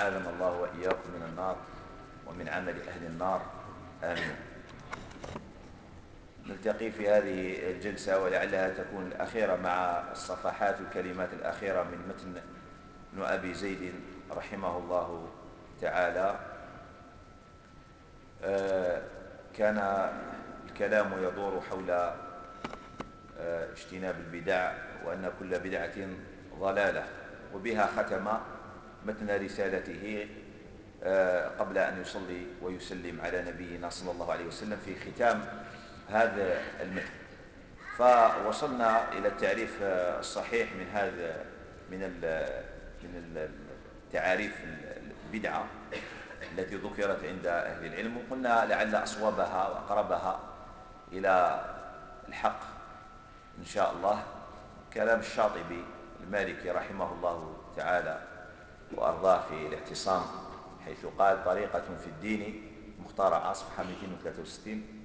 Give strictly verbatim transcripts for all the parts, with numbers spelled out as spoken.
أعاذنا الله وإياكم من النار ومن عمل أهل النار، آمين. نلتقي في هذه الجلسة ولعلها تكون الأخيرة مع الصفحات والكلمات الأخيرة من متن ابن أبي زيد رحمه الله تعالى. كان الكلام يدور حول اجتناب البدع وأن كل بدعة ضلالة، وبها ختم متن رسالته قبل أن يصلي ويسلم على نبينا صلى الله عليه وسلم في ختام هذا المتن. فوصلنا إلى التعريف الصحيح من هذا من من التعاريف البدعة التي ذكرت عند أهل العلم، وقلنا لعل أصوبها وأقربها إلى الحق إن شاء الله كلام الشاطبي المالكي رحمه الله تعالى وأرضاه في الاعتصام، حيث قال: طريقة في الدين مخترعة، صفحة مئتين وثلاثة وستين،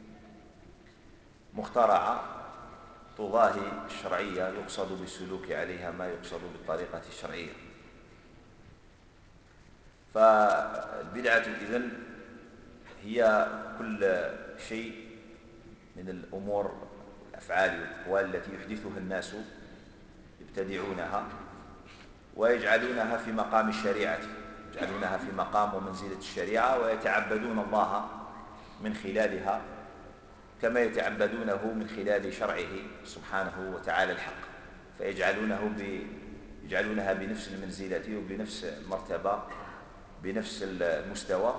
مخترعة تضاهي الشرعية يقصد بالسلوك عليها ما يقصد بالطريقة الشرعية. فالبدعة إذن هي كل شيء من الأمور الأفعال والأقوال التي يحدثها الناس، يبتدعونها ويجعلونها في مقام الشريعة، يجعلونها في مقام ومنزلة الشريعة، ويتعبدون الله من خلالها كما يتعبدونه من خلال شرعه سبحانه وتعالى الحق، فيجعلونه ب... يجعلونها بنفس المنزلة وبنفس المرتبة بنفس المستوى،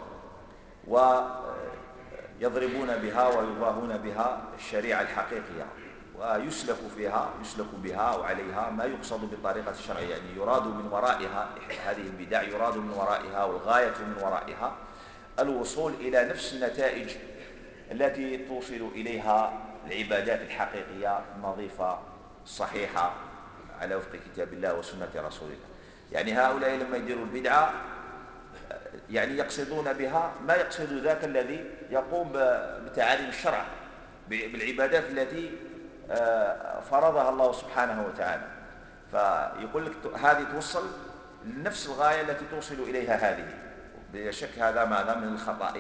ويضربون بها ويضاهون بها الشريعة الحقيقية، ويسلك فيها يسلك بها وعليها ما يقصد بالطريقة الشرعية، يعني يراد من ورائها هذه البدع، يراد من ورائها والغاية من ورائها الوصول إلى نفس النتائج التي توصل إليها العبادات الحقيقية النظيفة الصحيحة على وفق كتاب الله وسنة رسول الله. يعني هؤلاء لما يديروا البدعة يعني يقصدون بها ما يقصد ذاك الذي يقوم بتعاليم الشرع بالعبادات التي فرضها الله سبحانه وتعالى، فيقول لك هذه توصل لنفس الغاية التي توصل إليها هذه. بلا شك هذا ماذا من الخطأ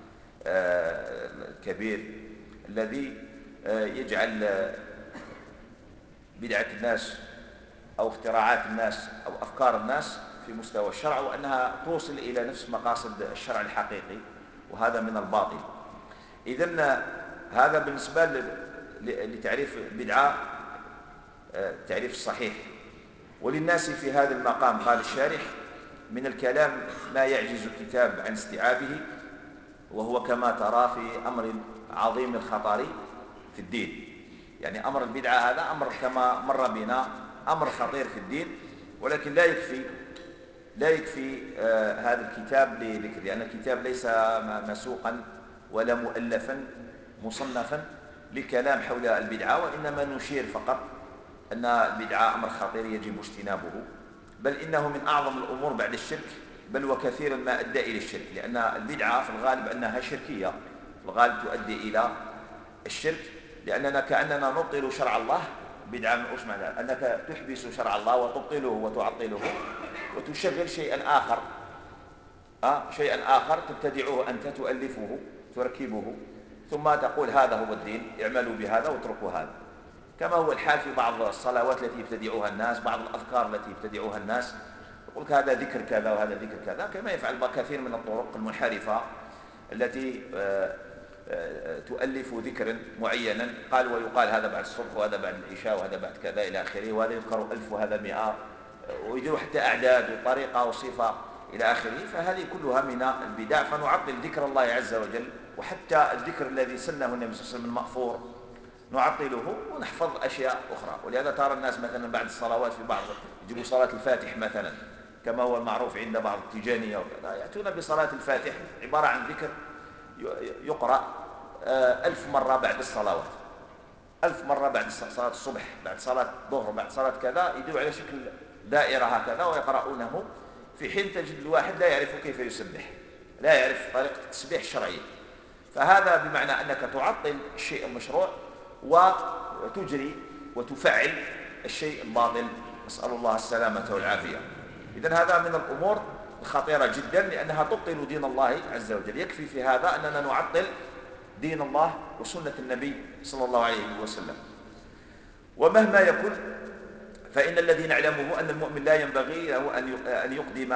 الكبير الذي يجعل بدعة الناس أو اختراعات الناس أو أفكار الناس في مستوى الشرع، وأنها توصل إلى نفس مقاصد الشرع الحقيقي، وهذا من الباطل. إذن هذا بالنسبة لتعريف البدعة التعريف الصحيح. وللناس في هذا المقام قال الشارح: من الكلام ما يعجز الكتاب عن استيعابه، وهو كما ترى في أمر عظيم الخطر في الدين. يعني أمر البدعة هذا أمر كما مر بنا أمر خطير في الدين، ولكن لا يكفي لا يكفي آه هذا الكتاب لذكر، لأن الكتاب ليس مسوقا ولا مؤلفا مصنفا لكلام حول البدعة، وإنما نشير فقط أن البدعة أمر خطير يجب اجتنابه، بل إنه من أعظم الأمور بعد الشرك، بل وكثيرا ما أدى إلى الشرك، لأن البدعة في الغالب أنها شركية، في الغالب تؤدي إلى الشرك، لأننا كأننا نبطل شرع الله. بدعة من أوش معنى أنك تحبس شرع الله وتبطله وتعطله وتشغل شيئا آخر أه؟ شيئا آخر تبتدعه أنت، تؤلفه تركبه، ثم تقول هذا هو الدين، اعملوا بهذا واتركوا هذا، كما هو الحال في بعض الصلوات التي يبتدعوها الناس، بعض الأذكار التي يبتدعوها الناس، يقول هذا ذكر كذا وهذا ذكر كذا، كما يفعل كثير من الطرق المنحرفة التي تؤلف ذكرا معينا، قال ويقال هذا بعد الصبح وهذا بعد العشاء وهذا بعد كذا إلى آخره، وهذا يذكر ألف وهذا مئة، ويديروا حتى أعداد وطريقة وصفة إلى آخره. فهذه كلها من البدع، فنعطل ذكر الله عز وجل، وحتى الذكر الذي سنه النبي صلى الله عليه وسلم المأثور نعطله ونحفظ أشياء أخرى. ولهذا ترى الناس مثلا بعد الصلوات في بعض يجيبوا صلاة الفاتح مثلا، كما هو المعروف عند بعض التجانية وكذا، يأتون بصلاة الفاتح عبارة عن ذكر يقرأ ألف مرة بعد الصلوات، ألف مرة بعد صلاة الصبح، بعد صلاة الظهر، بعد صلاة كذا، يدعو على شكل دائرة هكذا ويقرؤونه، في حين تجد الواحد لا يعرف كيف يسبح، لا يعرف طريقة التسبيح الشرعية. فهذا بمعنى أنك تعطل الشيء المشروع وتجري وتفعل الشيء الباطل، نسأل الله السلامة والعافية. إذن هذا من الأمور خطيرة جدا، لأنها تبطل دين الله عز وجل. يكفي في هذا أننا نعطل دين الله وسنة النبي صلى الله عليه وسلم. ومهما يكن فإن الذي نعلمه أن المؤمن لا ينبغي له أن يقدم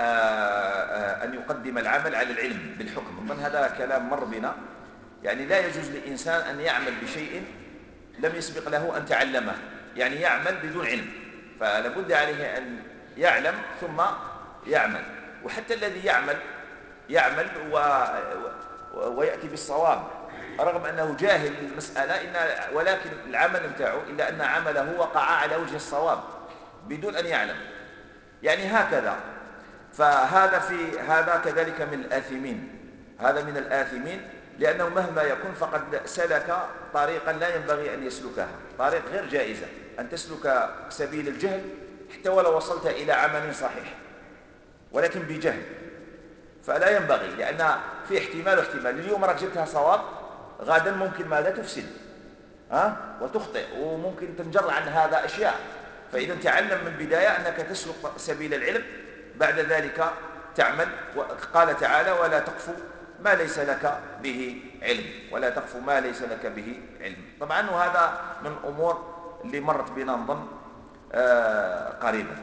أن يقدم العمل على العلم بالحكم. من هذا كلام مر بنا، يعني لا يجوز للإنسان أن يعمل بشيء لم يسبق له أن تعلمه، يعني يعمل بدون علم، فلابد عليه أن يعلم ثم يعمل. وحتى الذي يعمل يعمل و... ويأتي بالصواب رغم أنه جاهل المسألة، إن ولكن العمل متاعه إلا أن عمله وقع على وجه الصواب بدون أن يعلم، يعني هكذا. فهذا في هذا كذلك من الآثمين، هذا من الآثمين، لأنه مهما يكن فقد سلك طريقا لا ينبغي أن يسلكها، طريق غير جائزة، أن تسلك سبيل الجهل حتى ولو وصلت إلى عمل صحيح ولكن بجهل، فلا ينبغي، لأن في احتمال واحتمال. اليوم راك جبتها صواب، غدا ممكن ماذا تفسد ها وتخطئ، وممكن تنجر عن هذا أشياء. فإذا تعلم من البداية أنك تسلك سبيل العلم، بعد ذلك تعمل. وقال تعالى: ولا تقف ما ليس لك به علم، ولا تقف ما ليس لك به علم. طبعا وهذا من الأمور اللي مرت بنا نظن آه قريبا.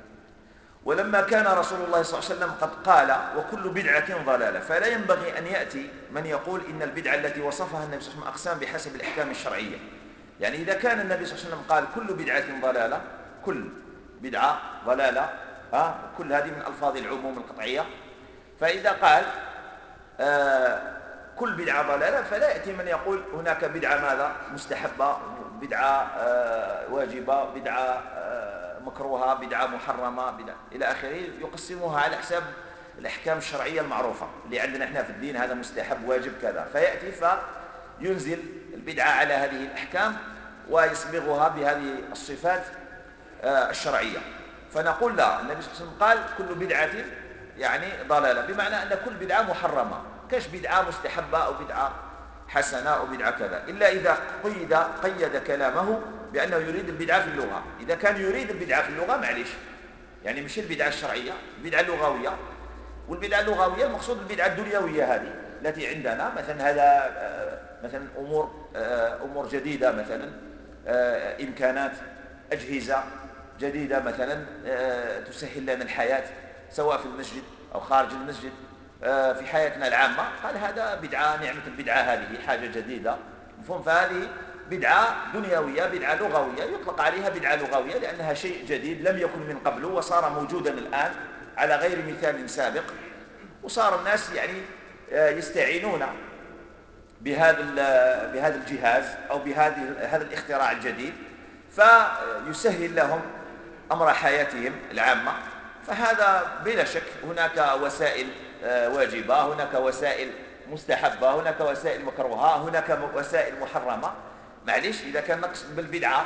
ولما كان رسول الله صلى الله عليه وسلم قد قال: وكل بدعة ضلالة، فلا ينبغي أن يأتي من يقول إن البدعة التي وصفها النبي صلى الله عليه وسلم أقسام بحسب الأحكام الشرعية. يعني إذا كان النبي صلى الله عليه وسلم قال كل بدعة ضلالة، كل بدعة ضلالة، ها كل هذه من ألفاظ العموم القطعية، فإذا قال آه كل بدعة ضلالة، فلا يأتي من يقول هناك بدعة ماذا مستحبة، بدعة آه واجبة، بدعة آه مكروهة، بدعة محرمة، بدعة إلى آخره، يقسموها على حساب الأحكام الشرعية المعروفة اللي عندنا احنا في الدين، هذا مستحب واجب كذا، فيأتي فينزل البدعة على هذه الأحكام ويصبغها بهذه الصفات آه الشرعية. فنقول لا، النبي صلى الله عليه وسلم قال كل بدعة يعني ضلالة، بمعنى أن كل بدعة محرمة، كاش بدعة مستحبة أو بدعة حسنة أو بدعة كذا، إلا إذا قيد قيد كلامه بأنه يريد البدعة في اللغة. إذا كان يريد البدعة في اللغة معليش، يعني مش البدعة الشرعية، البدعة اللغوية. والبدعة اللغوية المقصود البدعة الدنيوية هذه التي عندنا، مثلا هذا مثلا أمور أمور جديدة، مثلا إمكانات أجهزة جديدة مثلا تسهل لنا الحياة سواء في المسجد أو خارج المسجد في حياتنا العامة، قال هذا بدعة، نعمة البدعة هذه حاجة جديدة مفهوم. فهذه بدعة دنيوية، بدعة لغوية، يطلق عليها بدعة لغوية لأنها شيء جديد لم يكن من قبل وصار موجودا الآن على غير مثال سابق، وصار الناس يعني يستعينون بهذا بهذا الجهاز أو بهذه هذا الاختراع الجديد فيسهل لهم أمر حياتهم العامة. فهذا بلا شك هناك وسائل واجبة، هناك وسائل مستحبة، هناك وسائل مكروهة، هناك وسائل محرمة. معليش إذا كان نقصد بالبدعة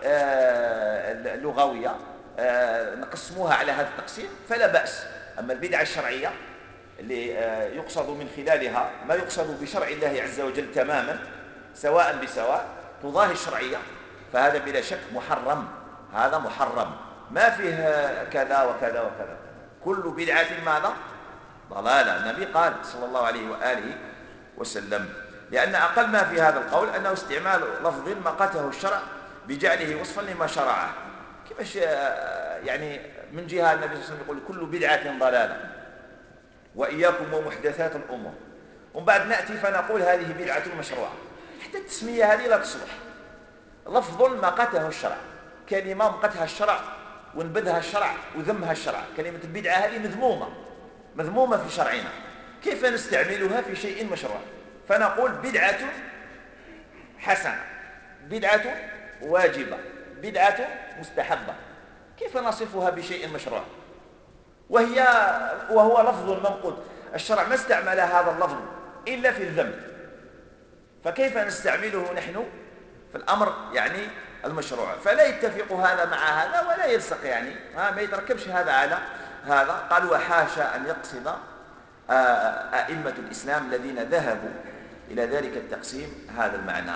اللغوية نقسموها على هذا التقسيم فلا بأس. أما البدعة الشرعية اللي يقصد من خلالها ما يقصد بشرع الله عز وجل تماما سواء بسواء تضاهي الشرعية، فهذا بلا شك محرم، هذا محرم، ما فيه كذا وكذا وكذا. كل بدعة ماذا؟ ضلالة. النبي قال صلى الله عليه وآله وسلم، لأن أقل ما في هذا القول أنه استعمال لفظ مقته الشرع بجعله وصفا لما شرعه. كيفاش يعني من جهة النبي صلى الله عليه وسلم يقول كل بدعة ضلالة وإياكم ومحدثات الأمور، ومن بعد نأتي فنقول هذه بدعة مشروعة. حتى التسمية هذه لا تصلح، لفظ مقته الشرع، كلمة مقتها الشرع ونبذها الشرع وذمها الشرع، كلمة البدعة هذه مذمومة مذمومة في شرعنا، كيف نستعملها في شيء مشروع؟ فنقول بدعة حسنة، بدعة واجبة، بدعة مستحبة، كيف نصفها بشيء مشروع وهي وهو لفظ منقول؟ الشرع ما استعمل هذا اللفظ إلا في الذم، فكيف نستعمله نحن في الأمر يعني المشروع؟ فلا يتفق هذا مع هذا ولا يلصق، يعني ما يتركبش هذا على هذا. قال وحاشا أن يقصد أئمة الإسلام الذين ذهبوا إلى ذلك التقسيم هذا المعنى،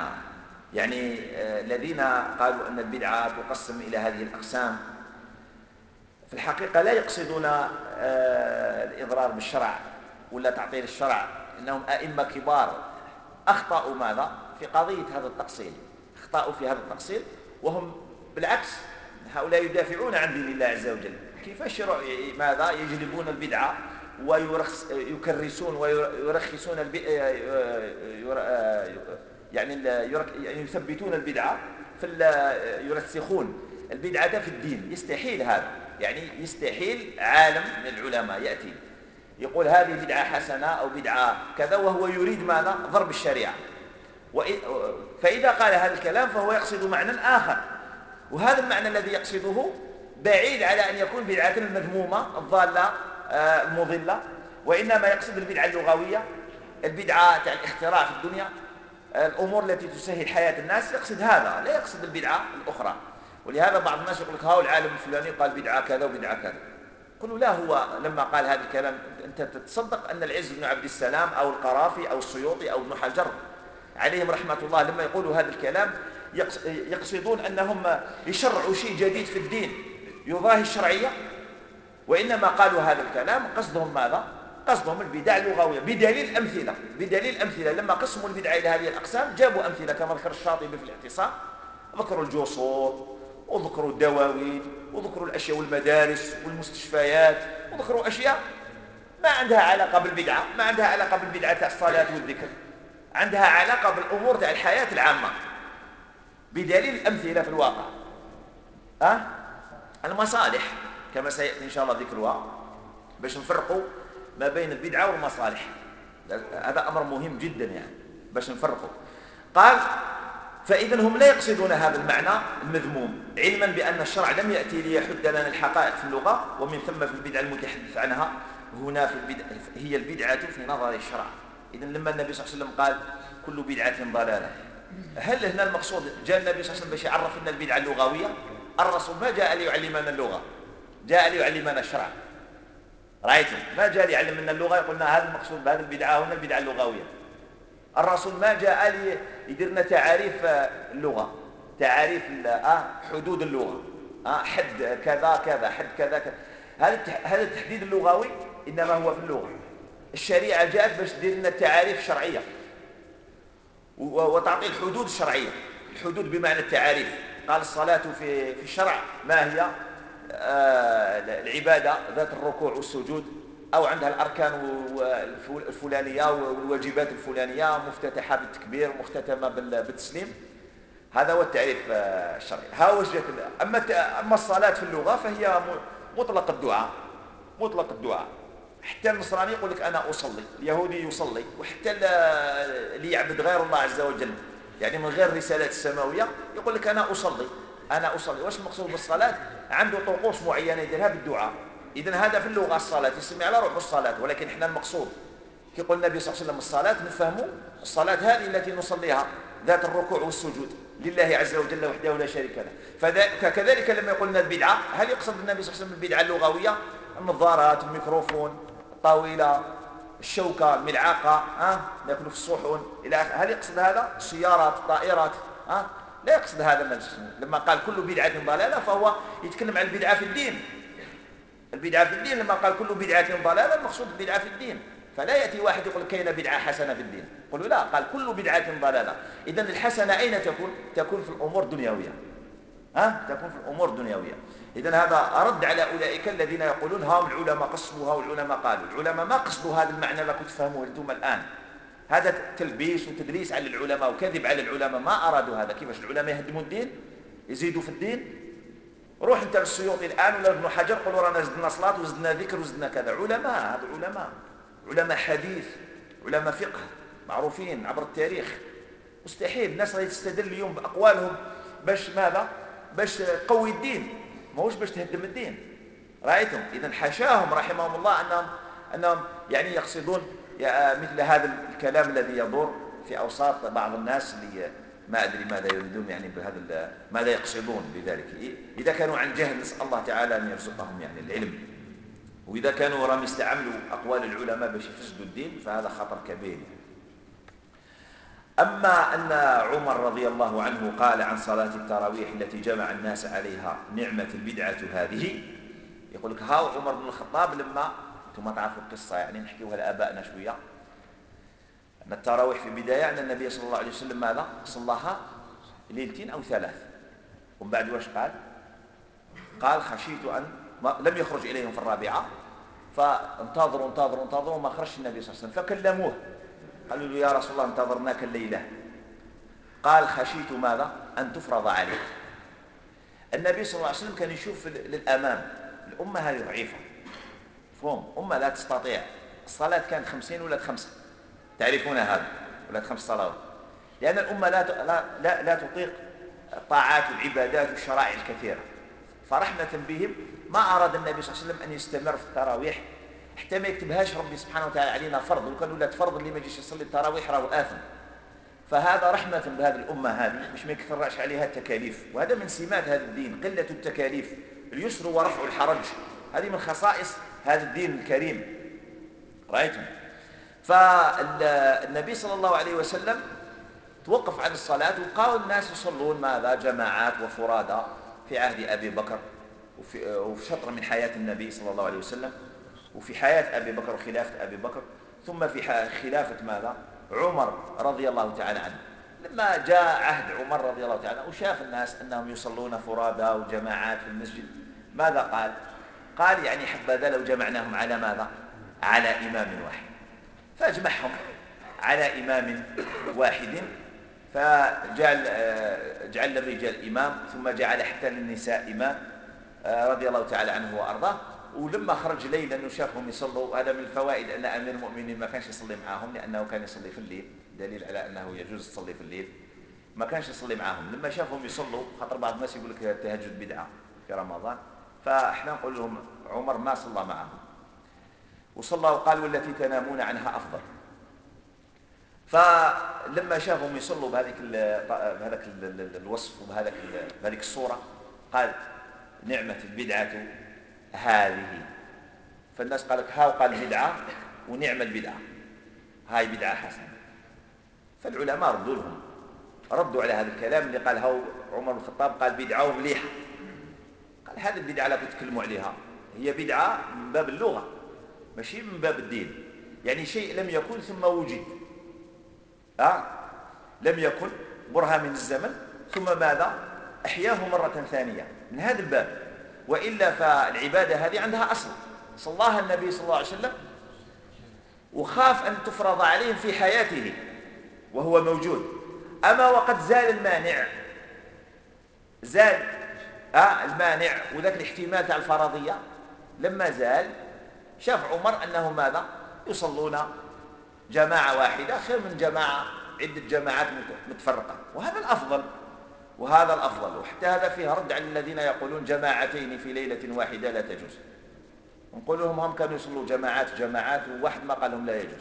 يعني الذين قالوا أن البدعة تقسم إلى هذه الأقسام في الحقيقة لا يقصدون الإضرار بالشرع ولا تعطيل الشرع، إنهم أئمة كبار أخطأوا ماذا في قضية هذا التأصيل، أخطأوا في هذا التأصيل، وهم بالعكس هؤلاء يدافعون عن دين الله عز وجل. كيف الشرع ماذا يجلبون البدعة ويكرسون ويرخصون يعني يثبتون البدعة، يرسخون البدعة في الدين. يستحيل هذا، يعني يستحيل عالم من العلماء يأتي يقول هذه بدعة حسنة أو بدعة كذا وهو يريد ماذا؟ ضرب الشريعة. فإذا قال هذا الكلام فهو يقصد معنى آخر، وهذا المعنى الذي يقصده بعيد على أن يكون بدعة المذمومة الضالة المضلة، وإنما يقصد البدعة اللغوية، البدعة تاع الاختراع في الدنيا، الأمور التي تسهل حياة الناس، يقصد هذا، لا يقصد البدعة الأخرى. ولهذا بعض الناس يقول لك هاو العالم الفلاني قال بدعة كذا وبدعة كذا. قلوا لا، هو لما قال هذا الكلام أنت تتصدق أن العز بن عبد السلام أو القرافي أو السيوطي أو ابن حجر عليهم رحمة الله لما يقولوا هذا الكلام يقصدون أنهم يشرعوا شيء جديد في الدين يضاهي الشرعية، وإنما قالوا هذا الكلام قصدهم ماذا؟ قصدهم البدع اللغوية، بدليل أمثلة بدليل أمثلة لما قسموا البدع إلى هذه الأقسام جابوا أمثلة كما ذكر الشاطبي في الاعتصام، ذكروا الجسور وذكروا الدواوين وذكروا الأشياء والمدارس والمستشفيات، وذكروا أشياء ما عندها علاقة بالبدعة، ما عندها علاقة بالبدعة تاع الصلاة والذكر، عندها علاقة بالأمور تاع الحياة العامة بدليل الأمثلة في الواقع. أه؟ المصالح كما سيأتي إن شاء الله ذكرها باش نفرقوا ما بين البدعة والمصالح، هذا أمر مهم جدا يعني باش نفرقوا. قال فإذا هم لا يقصدون هذا المعنى المذموم، علما بأن الشرع لم يأتي ليحد لنا الحقائق في اللغة، ومن ثم في البدعة المتحدث عنها هنا في البدع هي البدعة في نظر الشرع. إذا لما النبي صلى الله عليه وسلم قال كل بدعة ضلالة، هل هنا المقصود جاء النبي صلى الله عليه وسلم باش يعرف لنا البدعة اللغوية؟ الرسول ما جاء ليعلمنا اللغة، جاء ليعلمنا الشرع. رأيتم؟ ما جاء ليعلمنا اللغة يقولنا هذا المقصود بهذه البدعة هنا البدعة اللغوية. الرسول ما جاء لي يدير لنا تعاريف اللغة، تعاريف حدود اللغة، حد كذا كذا حد كذا كذا. هذا التحديد اللغوي إنما هو في اللغة. الشريعة جاءت باش تدير لنا التعاريف الشرعية وتعطي الحدود الشرعية. الحدود بمعنى التعاريف. قال الصلاة في في الشرع ما هي؟ آه العبادة ذات الركوع والسجود، أو عندها الأركان الفلانية والواجبات الفلانية، مفتتحة بالتكبير مختتمة بالتسليم. هذا هو التعريف الشرعي. ها وجهة. أما أما الصلاة في اللغة فهي مطلق الدعاء، مطلق الدعاء. حتى النصراني يقول لك أنا أصلي، اليهودي يصلي، وحتى اللي يعبد غير الله عز وجل يعني من غير الرسالات السماوية يقول لك أنا أصلي، أنا أصلي. واش المقصود بالصلاة؟ عنده طقوس معينة يديرها بالدعاء. إذن هذا في اللغة الصلاة يسمي على روح الصلاة، ولكن إحنا المقصود كي قال النبي صلى الله عليه وسلم الصلاة نفهموا الصلاة هذه التي نصليها ذات الركوع والسجود لله عز وجل وحده لا شريك له. فكذلك لما يقولنا البدعة هل يقصد النبي صلى الله عليه وسلم البدعة اللغوية؟ النظارات، الميكروفون، الطاولة، الشوكة، الملعقة، أه؟ ناكل في الصحون إلى آخره. هل يقصد هذا؟ السيارات، الطائرات، أه؟ لا يقصد هذا النبي صلى الله عليه وسلم. لما قال كل بدعة ضلالة فهو يتكلم عن البدعة في الدين. البدعة في الدين لما قال كل بدعة ضلالة المقصود البدعة في الدين. فلا يأتي واحد يقول كاين بدعة حسنة في الدين، يقولوا لا، قال كل بدعة ضلالة. إذن الحسنة أين تكون؟ تكون في الأمور الدنيوية، ها؟ تكون في الأمور الدنيوية. إذن هذا رد على أولئك الذين يقولون ها العلماء قصدوا، ها العلماء قالوا. العلماء ما قصدوا هذا المعنى اللي كنت تفهموه أنتم الآن. هذا تلبيس وتدليس على العلماء وكذب على العلماء، ما أرادوا هذا. كيفاش العلماء يهدموا الدين؟ يزيدوا في الدين؟ روح انت للسيوطي الان ولا ابن حجر قولوا رانا زدنا صلاه وزدنا ذكر وزدنا كذا. علماء، هذا علماء، علماء حديث، علماء فقه معروفين عبر التاريخ. مستحيل الناس راهي تستدل اليوم باقوالهم باش ماذا؟ باش تقوي الدين، ماهوش باش تهدم الدين. رايتم؟ اذا حاشاهم رحمهم الله انهم انهم يعني يقصدون مثل هذا الكلام الذي يدور في اوساط بعض الناس اللي ما أدري ماذا يريدون يعني بهذا، ماذا يقصدون بذلك. إذا كانوا عن جهل نسأل الله تعالى أن يرزقهم يعني العلم، وإذا كانوا راهم يستعملوا أقوال العلماء باش يفسدوا الدين فهذا خطر كبير. أما أن عمر رضي الله عنه قال عن صلاة التراويح التي جمع الناس عليها نعمة البدعة هذه، يقول لك هاو عمر بن الخطاب لما انتم تعرفوا القصة يعني نحكيوها لآبائنا شوية، أن التراويح في بداية أن النبي صلى الله عليه وسلم ماذا؟ صلاها ليلتين أو ثلاث، ومن بعد واش قال؟ قال خشيت أن لم يخرج إليهم في الرابعة، فانتظروا انتظروا انتظروا وما خرجش النبي صلى الله عليه وسلم، فكلموه قالوا له يا رسول الله انتظرناك الليلة، قال خشيت ماذا؟ أن تفرض عليك. النبي صلى الله عليه وسلم كان يشوف للأمام، الأمة هذه ضعيفة، فهم أمة لا تستطيع، الصلاة كانت خمسين ولا خمسة، تعرفون هذا ولا خمس صلوات، لأن الأمة لا لا لا, لا تطيق الطاعات والعبادات والشرائع الكثيرة، فرحمة بهم ما أراد النبي صلى الله عليه وسلم أن يستمر في التراويح حتى ما يكتبهاش ربي سبحانه وتعالى علينا فرض، لو كان ولات فرض اللي ما يجيش يصلي التراويح راه آثم، فهذا رحمة بهذه الأمة هذه مش ما يكثرش عليها التكاليف، وهذا من سمات هذا الدين قلة التكاليف، اليسر ورفع الحرج، هذه من خصائص هذا الدين الكريم. رأيتم؟ فالنبي صلى الله عليه وسلم توقف عن الصلاة وقال الناس يصلون ماذا؟ جماعات وفرادى في عهد أبي بكر وفي, وفي شطر من حياة النبي صلى الله عليه وسلم، وفي حياة أبي بكر وخلافة أبي بكر، ثم في خلافة ماذا؟ عمر رضي الله تعالى عنه. لما جاء عهد عمر رضي الله تعالى عنه وشاف الناس أنهم يصلون فرادى وجماعات في المسجد، ماذا قال؟ قال يعني حبذا لو جمعناهم على ماذا؟ على إمام واحد، فأجمعهم على إمام واحد، فجعل جعل الرجال إمام، ثم جعل حتى للنساء إمام رضي الله تعالى عنه وأرضاه. ولما خرج ليلا وشافهم يصلوا، هذا من الفوائد أن أمير المؤمنين ما كانش يصلي معهم لأنه كان يصلي في الليل، دليل على أنه يجوز تصلي في الليل، ما كانش يصلي معهم. لما شافهم يصلوا، خاطر بعض الناس يقول لك التهجد بدعة في رمضان، فاحنا نقول لهم عمر ما صلى معهم وصلى وقال والتي تنامون عنها أفضل. فلما شافهم يصلوا بهذيك بهذاك الوصف وبهذاك بهذيك الصورة، قال نعمة البدعة هذه، فالناس قال لك ها وقال بدعة ونعم البدعة، هاي بدعة حسنة. فالعلماء ردوا لهم، ردوا على هذا الكلام اللي قال هو عمر بن الخطاب قال بدعة ومليحة، قال هذه البدعة لا تتكلموا عليها، هي بدعة من باب اللغة ماشي من باب الدين، يعني شيء لم يكن ثم وجد، أه؟ لم يكن برهة من الزمن ثم ماذا؟ أحياه مرة ثانية، من هذا الباب. وإلا فالعبادة هذه عندها أصل صلاها النبي صلى الله عليه وسلم، وخاف أن تفرض عليهم في حياته وهو موجود. أما وقد زال المانع، زال آه المانع وذاك الاحتمال تاع الفرضية، لما زال شاف عمر أنه ماذا؟ يصلون جماعة واحدة خير من جماعة عدة جماعات متفرقة، وهذا الأفضل، وهذا الأفضل. وحتى هذا فيه رد على الذين يقولون جماعتين في ليلة واحدة لا تجوز، نقول لهم هم كانوا يصلوا جماعات جماعات وواحد ما قال لهم لا يجوز،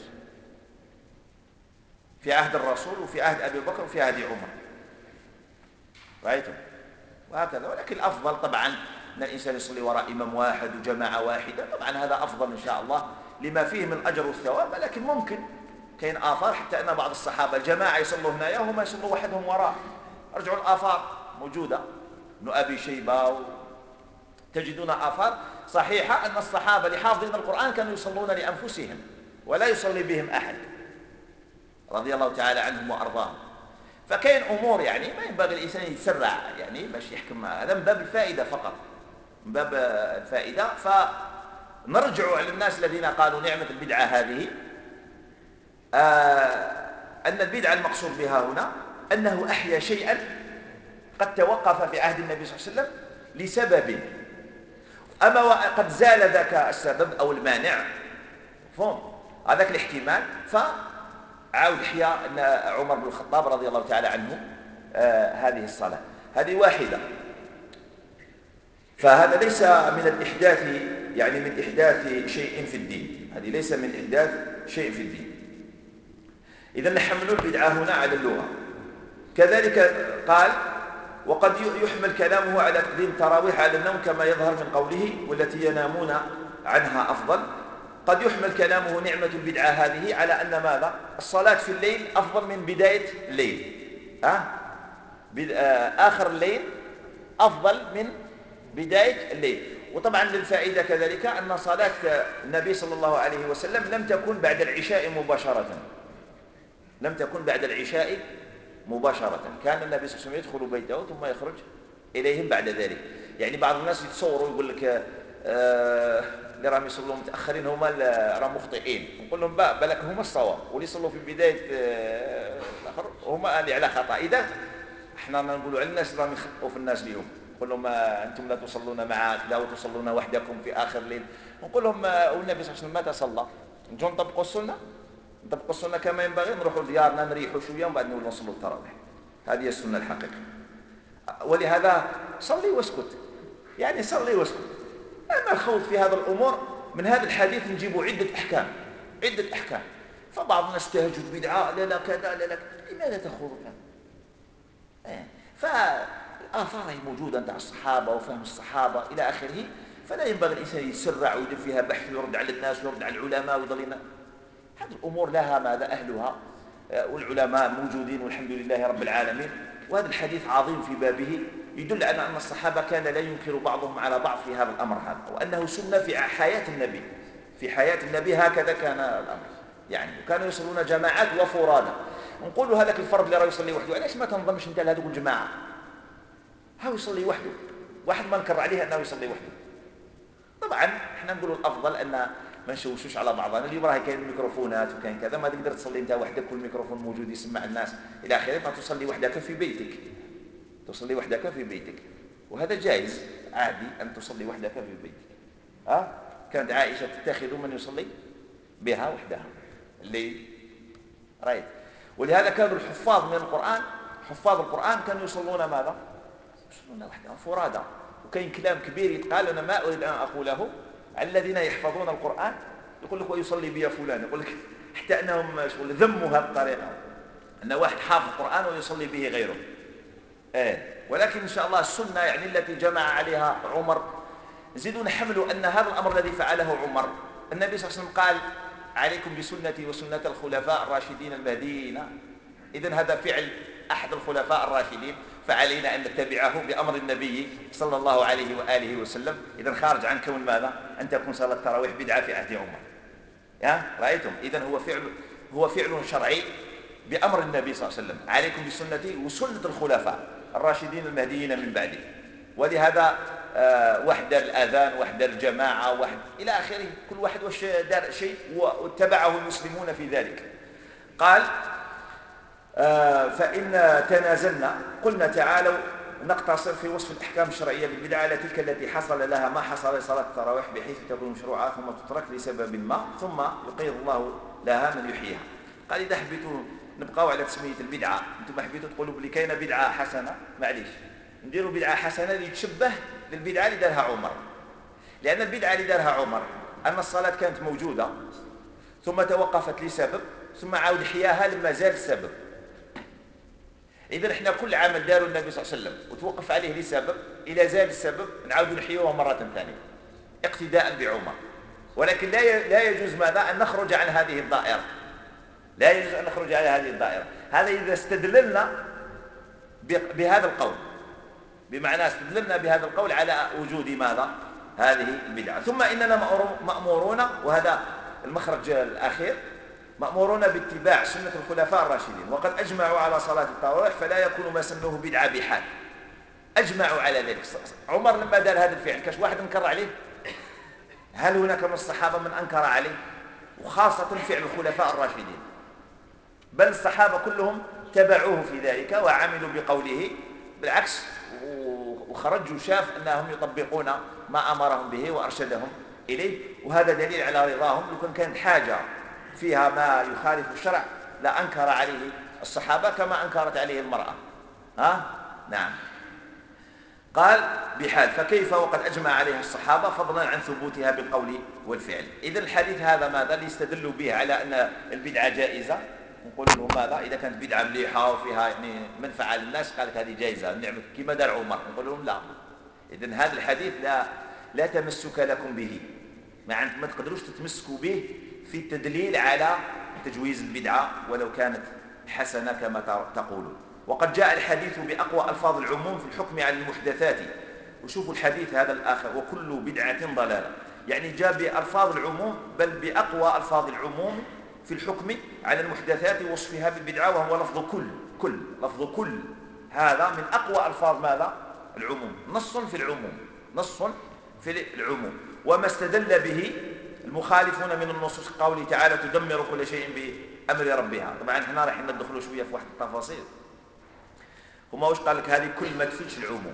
في عهد الرسول وفي عهد أبي بكر وفي عهد عمر، رأيتم؟ وهكذا. ولكن الأفضل طبعا أن الإنسان يصلي وراء إمام واحد وجماعة واحدة، طبعا هذا أفضل إن شاء الله لما فيه من الأجر والثواب. لكن ممكن كاين آثار حتى أن بعض الصحابة الجماعة يصلوا هنايا وهم يصلوا وحدهم وراء، ارجعوا الآثار موجودة، ابن أبي شيبة، تجدون آثار صحيحة أن الصحابة لحافظين القرآن كانوا يصلون لأنفسهم ولا يصلي بهم أحد رضي الله تعالى عنهم وأرضاهم. فكاين أمور يعني ما ينبغي الإنسان يتسرع، يعني باش يحكم، هذا من باب الفائدة فقط، من باب الفائدة. فنرجع على الناس الذين قالوا نعمة البدعة هذه، آه أن البدعة المقصود بها هنا أنه أحيا شيئا قد توقف في عهد النبي صلى الله عليه وسلم لسبب، أما قد زال ذاك السبب أو المانع، فهم هذاك الاحتمال، فعاود إحياء أن عمر بن الخطاب رضي الله تعالى عنه آه هذه الصلاة، هذه واحدة. فهذا ليس من الإحداث، يعني من إحداث شيء في الدين، هذه ليس من إحداث شيء في الدين. إذا نحمل البدعة هنا على اللغة. كذلك قال وقد يحمل كلامه على تقديم التراويح على النوم كما يظهر من قوله والتي ينامون عنها أفضل. قد يحمل كلامه نعمة البدعة هذه على أن ماذا؟ الصلاة في الليل أفضل من بداية الليل، أه؟ آخر الليل أفضل من بداية الليل. وطبعا للفائدة كذلك أن صلاة النبي صلى الله عليه وسلم لم تكن بعد العشاء مباشرة، لم تكن بعد العشاء مباشرة. كان النبي صلى الله عليه وسلم يدخل بيته ثم يخرج إليهم بعد ذلك. يعني بعض الناس يتصوروا يقول لك آه اللي راهم يصلوا متأخرين هما راهم مخطئين، نقول لهم بالك هما الصواب، واللي يصلوا في بداية آه الآخر هما اللي على خطأ. إذا احنا نقولوا على الناس راهم يخطئوا في الناس اليوم، نقول لهم أنتم لا تصلون مع كذا وتصلون وحدكم في آخر الليل، نقول لهم والنبي صلى الله عليه وسلم متى صلى؟ نجوا نطبقوا السنة، نطبقوا السنة كما ينبغي، نروحوا لديارنا نريحوا شوية وبعد نولوا نصلوا التراويح. هذه هي السنة الحقيقية. ولهذا صلي واسكت، يعني صلي واسكت. أما الخوض في هذا الأمور، من هذا الحديث نجيب عدة أحكام، عدة أحكام. فبعض الناس تهجد بدعاء، لا لا كذا لا لا، لماذا تخوض فيها؟ فالآثار هي موجودة عند الصحابة وفهم الصحابة إلى آخره، فلا ينبغي الإنسان يتسرع ويدير فيها بحث ويرد على الناس ويرد على العلماء ويضلنا. هذه الأمور لها ماذا أهلها، والعلماء موجودين والحمد لله رب العالمين. وهذا الحديث عظيم في بابه، يدل على أن الصحابة كان لا ينكر بعضهم على بعض في هذا الأمر هذا، وأنه سنة في حياة النبي، في حياة النبي هكذا كان الأمر. يعني وكانوا يصلون جماعات وفرادا. نقول له هذاك الفرد اللي راه يصلي وحده، علاش ما تنضمش انت لهذوك الجماعة؟ هاو يصلي وحده، واحد ما نكر عليه أنه يصلي وحده. طبعا احنا نقول الأفضل أن ما نشوشوش على بعضنا. اليوم راه كاين الميكروفونات وكاين كذا، ما تقدر تصلي انت وحدك والميكروفون موجود يسمع الناس الى اخره، فتصلي وحدك في بيتك، تصلي وحدك في بيتك، وهذا جائز عادي ان تصلي وحدك في بيتك. ها كانت عائشه تتخذ من يصلي بها وحدها الليل، رايت. ولهذا كانوا الحفاظ من القران، حفاظ القران كانوا يصلون ماذا؟ يصلون وحدهم فرادا. وكاين كلام كبير يتقال، انا ما اريد ان اقوله، على الذين يحفظون القرآن، يقول لك ويصلي بي فلان، يقول لك حتى أنهم شغل ذموا هذه الطريقة، أن واحد حافظ القرآن ويصلي به غيره. إيه. ولكن إن شاء الله السنة يعني التي جمع عليها عمر، نزيدوا نحملوا أن هذا الأمر الذي فعله عمر، النبي صلى الله عليه وسلم قال عليكم بسنتي وسنة الخلفاء الراشدين المهديين. إذن هذا فعل أحد الخلفاء الراشدين، فعلينا أن نتبعه بأمر النبي صلى الله عليه وآله وسلم. إذن خارج عن كون ماذا؟ أن تكون صلاة التراويح بدعة في عهد عمر. يا رأيتم؟ إذن هو فعل، هو فعل شرعي بأمر النبي صلى الله عليه وسلم، عليكم بسنتي وسنة الخلفاء الراشدين المهديين من بعده. ولهذا آه واحد دار الأذان، واحد دار الجماعة، واحد إلى آخره، كل واحد واش دار شيء واتبعه المسلمون في ذلك. قال آه فإن تنازلنا قلنا تعالوا نقتصر في وصف الأحكام الشرعية بالبدعة على تلك التي حصل لها ما حصل لصلاة التراويح، بحيث تكون مشروعة ثم تترك لسبب ما، ثم يقيض الله لها من يحييها. قال إذا حبيتوا نبقاو على تسمية البدعة، أنتم حبيتوا تقولوا بلي كاينة بدعة حسنة، معليش نديروا بدعة حسنة اللي تشبه للبدعة اللي دارها عمر. لأن البدعة اللي دارها عمر أن الصلاة كانت موجودة ثم توقفت لسبب، ثم عاود حياها لما زال السبب. إذن إحنا كل عمل داروا النبي صلى الله عليه وسلم وتوقف عليه لسبب، إلى زال السبب نعاود نحيوها مرة ثانية اقتداء بعمر. ولكن لا لا يجوز ماذا؟ أن نخرج عن هذه الدائرة، لا يجوز أن نخرج عن هذه الدائرة. هذا إذا استدللنا بهذا القول، بمعنى استدللنا بهذا القول على وجود ماذا؟ هذه البدعة. ثم إننا مأمورون، وهذا المخرج الأخير، مأمورون باتباع سنة الخلفاء الراشدين، وقد أجمعوا على صلاة التراويح فلا يكون ما سموه بدعة بحال. أجمعوا على ذلك. عمر لما دار هذا الفعل كاش واحد انكر عليه؟ هل هناك من الصحابة من أنكر عليه؟ وخاصة فعل الخلفاء الراشدين، بل الصحابة كلهم تبعوه في ذلك وعملوا بقوله، بالعكس وخرجوا شاف أنهم يطبقون ما أمرهم به وأرشدهم إليه. وهذا دليل على رضاهم. لو كان كانت حاجة فيها ما يخالف الشرع لا أنكر عليه الصحابة كما أنكرت عليه المرأة. ها؟ نعم. قال بحال، فكيف وقد أجمع عليها الصحابة فضلا عن ثبوتها بالقول والفعل. إذن الحديث هذا ماذا اللي يستدلوا به على أن البدعة جائزة؟ نقول لهم ماذا؟ إذا كانت بدعة مليحة وفيها يعني منفعة للناس قالت هذه جائزة، النعمة كما دار عمر، نقول لهم لا. إذن هذا الحديث لا لا تمسك لكم به، ما ما تقدروش تتمسكوا به في التدليل على تجويز البدعة ولو كانت حسنة كما تقولون. وقد جاء الحديث بأقوى ألفاظ العموم في الحكم على المحدثات وشوفوا الحديث هذا الآخر وكل بدعة ضلالة، يعني جاء بألفاظ العموم بل بأقوى ألفاظ العموم في الحكم على المحدثات وصفها بالبدعة، وهو لفظ كل. كل لفظ كل هذا من أقوى ألفاظ ماذا؟ العموم، نص في العموم، نص في العموم. وما استدل به المخالفون من النصوص قوله تعالى تدمر كل شيء بأمر ربها. طبعا احنا راح ندخلوا شوية في واحد التفاصيل. هما وش قال لك؟ هذه كل ما تفيدش العموم.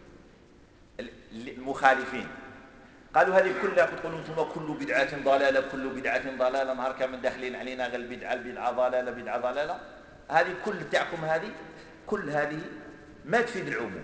المخالفين قالوا هذه كلها تقولون ثم كل بدعة ضلالة، كل بدعة ضلالة، نهار كامل داخلين علينا غير البدعة، البدعة ضلالة، بدعة ضلالة. هذه كل تاعكم هذه كل هذه ما تفيد العموم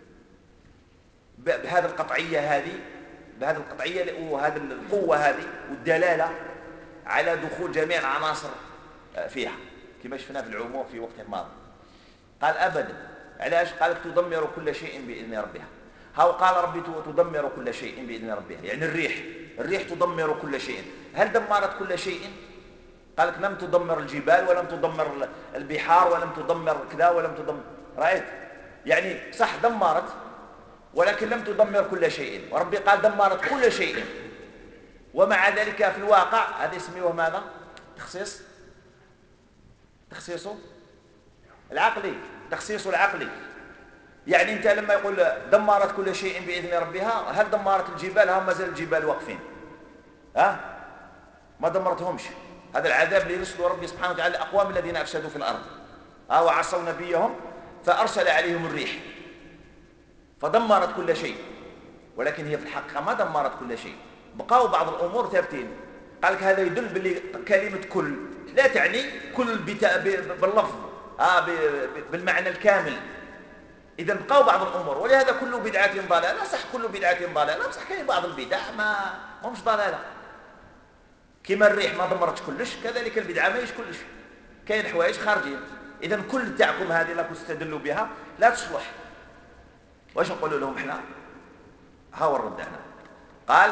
بهذه القطعية، هذه بهذه القطعية وهذه القوة هذه والدلالة على دخول جميع العناصر فيها كما شفنا في العموم في وقت الماضي. قال أبدا. علاش؟ قال تدمر كل شيء بإذن ربها. هاو قال ربي تدمر كل شيء بإذن ربها، يعني الريح الريح تدمر كل شيء. هل دمرت كل شيء؟ قال لك لم تدمر الجبال ولم تدمر البحار ولم تدمر كذا ولم تدمر. رأيت؟ يعني صح دمرت ولكن لم تدمر كل شيء، وربي قال دمرت كل شيء. ومع ذلك في الواقع هذا يسميه ماذا؟ تخصيص تخصيصه العقلي، تخصيص العقلي. يعني انت لما يقول دمرت كل شيء باذن ربها، هل دمرت الجبال؟ هم ما زال الجبال واقفين، ها ما دمرتهمش. هذا العذاب اللي يرسله ربي سبحانه وتعالى الاقوام الذين افسدوا في الارض، ها وعصوا نبيهم فارسل عليهم الريح فدمرت كل شيء. ولكن هي في الحقيقه ما دمرت كل شيء، بقاو بعض الامور ثابتين. قال لك هذا يدل باللي كلمه كل لا تعني كل باللفظ، ها بالمعنى الكامل. إذا بقاو بعض الأمور، ولهذا كل بدعة ضلالة. صح كل بدعة ضلالة، بصح كاين بعض البدع ما ما مش ضلالة. كما الريح ما دمرتش كلش، كذلك البدعة ما هيش كلش، كاين حوايج خارجين. إذا كل تاعكم هذه لا تستدلوا بها لا تصلح. واش نقولوا لهم احنا؟ ها الرد هنا. قال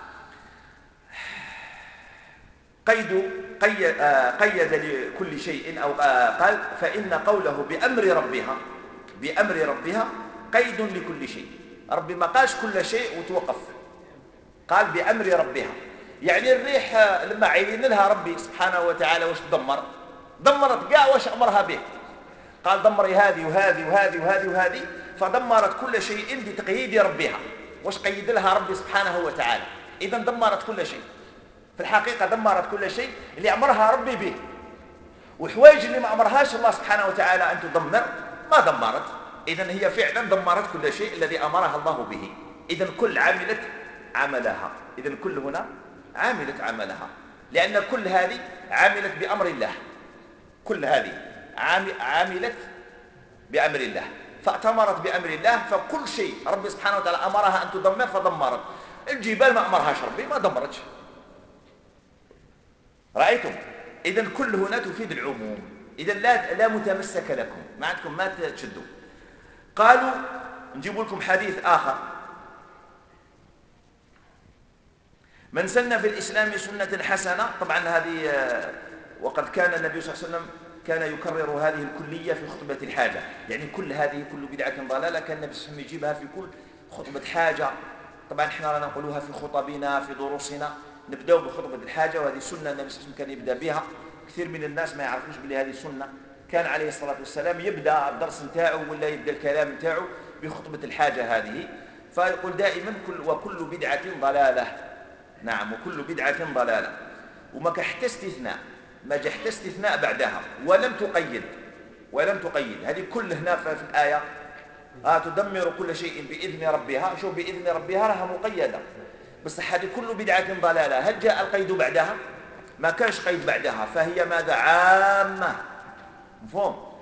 قيد قيد, آه قيد لكل شيء أو آه قال فإن قوله بأمر ربها بأمر ربها قيد لكل شيء. ربي ما قالش كل شيء وتوقف، قال بأمر ربها. يعني الريح لما عين لها ربي سبحانه وتعالى واش دمر؟ دمرت كاع واش أمرها به. قال دمري هذه وهذه وهذه وهذه وهذه، فدمرت كل شيء بتقييد ربها. واش قيد لها ربي سبحانه وتعالى؟ إذا دمرت كل شيء. في الحقيقة دمرت كل شيء اللي أمرها ربي به، وحوايج اللي ما أمرهاش الله سبحانه وتعالى أن تدمر ما دمرت. إذن هي فعلا دمرت كل شيء الذي أمرها الله به. إذن كل عملت عملها، إذن كل هنا عملت عملها، لأن كل هذه عملت بأمر الله. كل هذه عملت بأمر الله فأتمرت بأمر الله. فكل شيء ربي سبحانه وتعالى أمرها أن تدمر فدمرت. الجبال ما أمرهاش ربي ما دمرتش. رأيتم؟ إذن كل هنا تفيد العموم. إذن لا لا متمسك لكم، ما عندكم ما تشدوا. قالوا نجيب لكم حديث آخر: من سن في الإسلام سنة حسنة. طبعا هذه وقد كان النبي صلى الله عليه وسلم كان يكرر هذه الكلية في خطبة الحاجة. يعني كل هذه كل بدعة ضلالة كان النبي صلى الله عليه وسلم يجيبها في كل خطبة حاجة. طبعا احنا رانا نقولوها في خطبنا في دروسنا، نبداو بخطبة الحاجة، وهذه سنة النبي صلى الله عليه وسلم كان يبدأ بها. كثير من الناس ما يعرفوش بلي هذه سنة. كان عليه الصلاة والسلام يبدأ الدرس نتاعو ولا يبدأ الكلام نتاعو بخطبة الحاجة هذه، فيقول دائما كل وكل بدعة ضلالة. نعم، وكل بدعة ضلالة. وما كحتى استثناء، ما جاء حتى استثناء بعدها، ولم تقيد ولم تقيد. هذه كل هنا في الآية آه تدمر كل شيء بإذن ربها. شوف بإذن ربها راها مقيدة، بس هذه كل بدعة ضلالة. هل جاء القيد بعدها؟ ما كانش قيد بعدها، فهي ماذا؟ عامة. مفهوم؟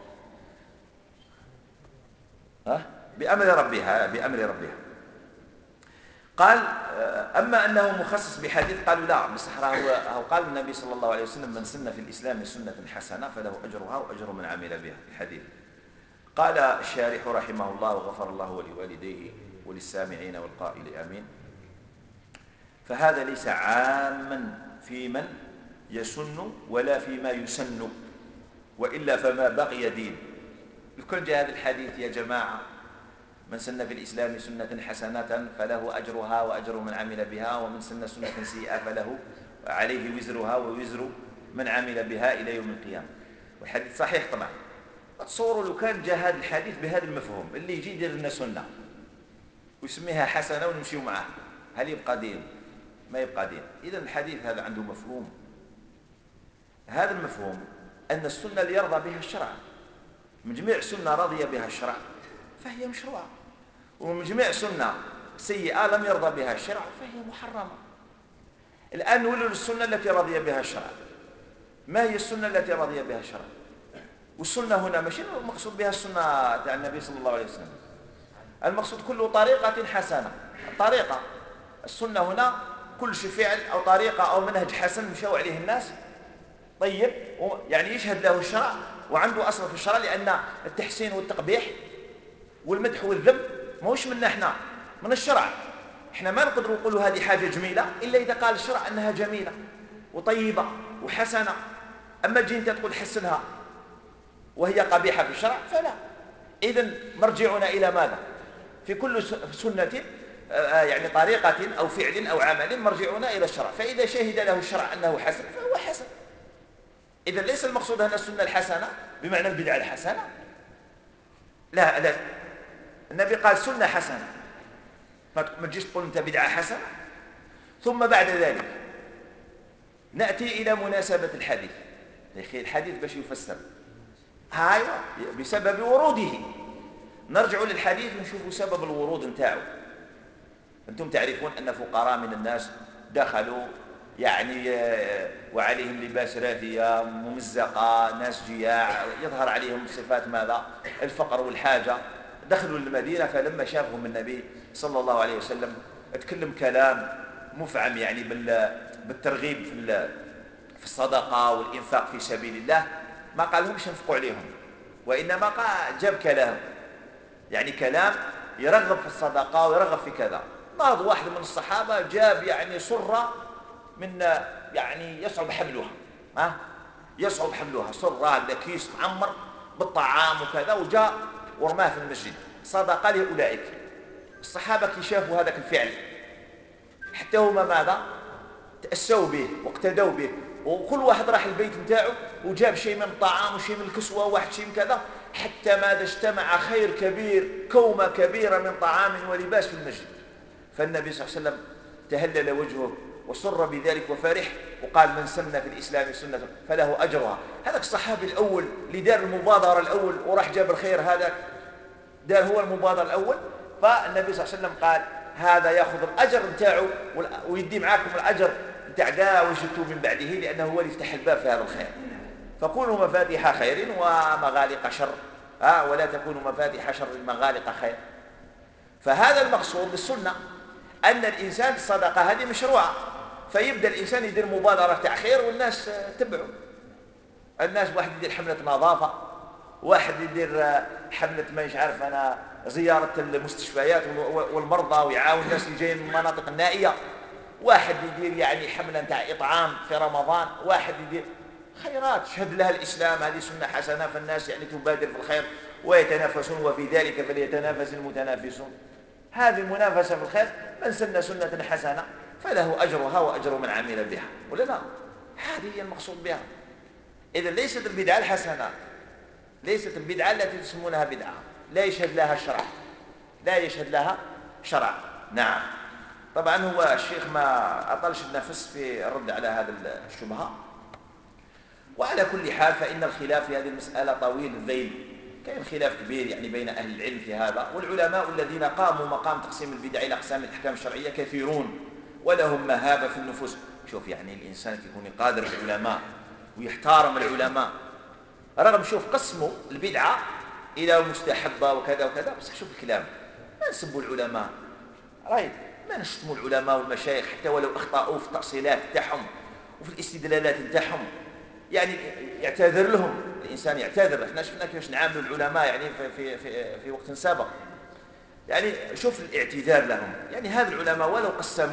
ها؟ بأمر ربها بأمر ربها. قال أما أنه مخصص بحديث قالوا لا، بس هو قال النبي صلى الله عليه وسلم: من سن في الإسلام سنة حسنة فله أجرها وأجر من عمل بها. الحديث. قال الشارح رحمه الله وغفر الله ولوالديه وللسامعين والقائل آمين: فهذا ليس عاما في من يسن ولا فيما يسن، وإلا فما بقي دين. الكل جاء هذا الحديث يا جماعة من سن في الإسلام سنة حسنة فله أجرها وأجر من عمل بها، ومن سن سنة سيئة فله عليه وزرها ووزر من عمل بها إلى يوم القيامة. والحديث صحيح طبعا. تصوروا لو كان جاء هذا الحديث بهذا المفهوم، اللي يجي يدير لنا سنة ويسميها حسنة ونمشيو معاه، هل يبقى دين؟ ما يبقى دين. إذن الحديث هذا عنده مفهوم. هذا المفهوم أن السنة اللي يرضى بها الشرع، من جميع سنة رضي بها الشرع فهي مشروعة، ومن جميع سنة سيئة لم يرضى بها الشرع فهي محرمة. الآن نولوا للسنة التي رضي بها الشرع. ما هي السنة التي رضي بها الشرع؟ والسنة هنا مش المقصود بها السنة تاع النبي صلى الله عليه وسلم، المقصود كل طريقة حسنة. الطريقة السنة هنا كل شيء فعل أو طريقة أو منهج حسن مشوا عليه الناس طيب، يعني يشهد له الشرع وعنده أصل في الشرع، لأن التحسين والتقبيح والمدح والذم موش منا احنا، من الشرع. احنا ما نقدر نقول هذه حاجة جميلة إلا إذا قال الشرع أنها جميلة وطيبة وحسنة. أما تجي أنت تقول حسنها وهي قبيحة في الشرع فلا. إذن مرجعنا إلى ماذا؟ في كل سنة يعني طريقة أو فعل أو عمل مرجعنا إلى الشرع، فإذا شهد له الشرع أنه حسن فهو حسن. إذن ليس المقصود هنا السنة الحسنة بمعنى البدعة الحسنة، لا لا. النبي قال سنة حسنة، ما تجيش تقول أنت بدعة حسنة. ثم بعد ذلك نأتي إلى مناسبة الحديث. الحديث باش يفسر هايو بسبب وروده، نرجع للحديث ونشوف سبب الورود نتاعو. أنتم تعرفون أن فقراء من الناس دخلوا يعني وعليهم لباس راثية ممزقة، ناس جياع يظهر عليهم صفات ماذا؟ الفقر والحاجة. دخلوا المدينة، فلما شافهم النبي صلى الله عليه وسلم اتكلم كلام مفعم يعني بالترغيب في الصدقة والإنفاق في سبيل الله، ما قالهمش انفقوا عليهم، وإنما قال جاب كلام يعني كلام يرغب في الصدقة ويرغب في كذا. ناض واحد من الصحابة جاب يعني صرة من يعني يصعب حملها، ها يصعب حملها صرة هذا كيس معمر بالطعام وكذا، وجاء ورماه في المسجد صدقة لأولئك. الصحابة كي شافوا هذاك الفعل حتى هما ماذا؟ تأسوا به واقتدوا به، وكل واحد راح البيت نتاعو وجاب شيء من الطعام وشيء من الكسوة وواحد شيء من كذا، حتى ماذا اجتمع خير كبير، كومة كبيرة من طعام ولباس في المسجد. فالنبي صلى الله عليه وسلم تهلل وجهه وسر بذلك وفرح، وقال من سن في الإسلام سنة فله أجرها. هذاك الصحابي الأول اللي دار المبادرة الأول وراح جاب الخير، هذاك دار هو المبادرة الأول. فالنبي صلى الله عليه وسلم قال هذا يأخذ الأجر نتاعو ويدي معاكم الأجر نتاع كاع وجدتوا من بعده، لأنه هو اللي يفتح الباب في هذا الخير. فكونوا مفاتيح خير ومغالق شر، ها ولا تكونوا مفاتيح شر مغالق خير. فهذا المقصود بالسنة، أن الإنسان الصدقة هذه مشروعة، فيبدأ الإنسان يدير مبادرة تاع خير والناس تبعوا. الناس واحد يدير حملة نظافة، واحد يدير حملة ما مش عارف أنا زيارة المستشفيات والمرضى ويعاون الناس اللي جايين من المناطق النائية، واحد يدير يعني حملة تاع إطعام في رمضان، واحد يدير خيرات شهد لها الإسلام، هذه سنة حسنة. فالناس يعني تبادر في الخير ويتنافسون، وفي ذلك فليتنافس المتنافسون. هذه المنافسة في الخير، من سن سنة حسنة فله أجرها وأجر من عمل بها، ولا لا؟ هذه هي المقصود بها. إذا ليست البدعة الحسنة، ليست البدعة التي تسمونها بدعة لا يشهد لها الشرع، لا يشهد لها شرع. نعم. طبعا هو الشيخ ما أطلش النفس في الرد على هذا الشبهة. وعلى كل حال فإن الخلاف في هذه المسألة طويل الذيل، كان خلاف كبير يعني بين أهل العلم في هذا، والعلماء الذين قاموا مقام تقسيم البدع إلى أقسام الأحكام الشرعية كثيرون ولهم مهابة في النفوس. شوف يعني الإنسان يكون قادر بالعلماء ويحترم العلماء، رغم شوف قسموا البدعة إلى مستحبة وكذا وكذا، بس شوف الكلام ما نسبوا العلماء، رايت ما نشتموا العلماء والمشايخ حتى ولو أخطأوا في التأصيلات تاعهم وفي الاستدلالات تاعهم، يعني يعتذر لهم الإنسان، يعتذر. احنا شفنا كيفاش نعاملوا العلماء يعني في, في, في, في وقت سابق، يعني شوف الاعتذار لهم. يعني هذا العلماء ولو قسموا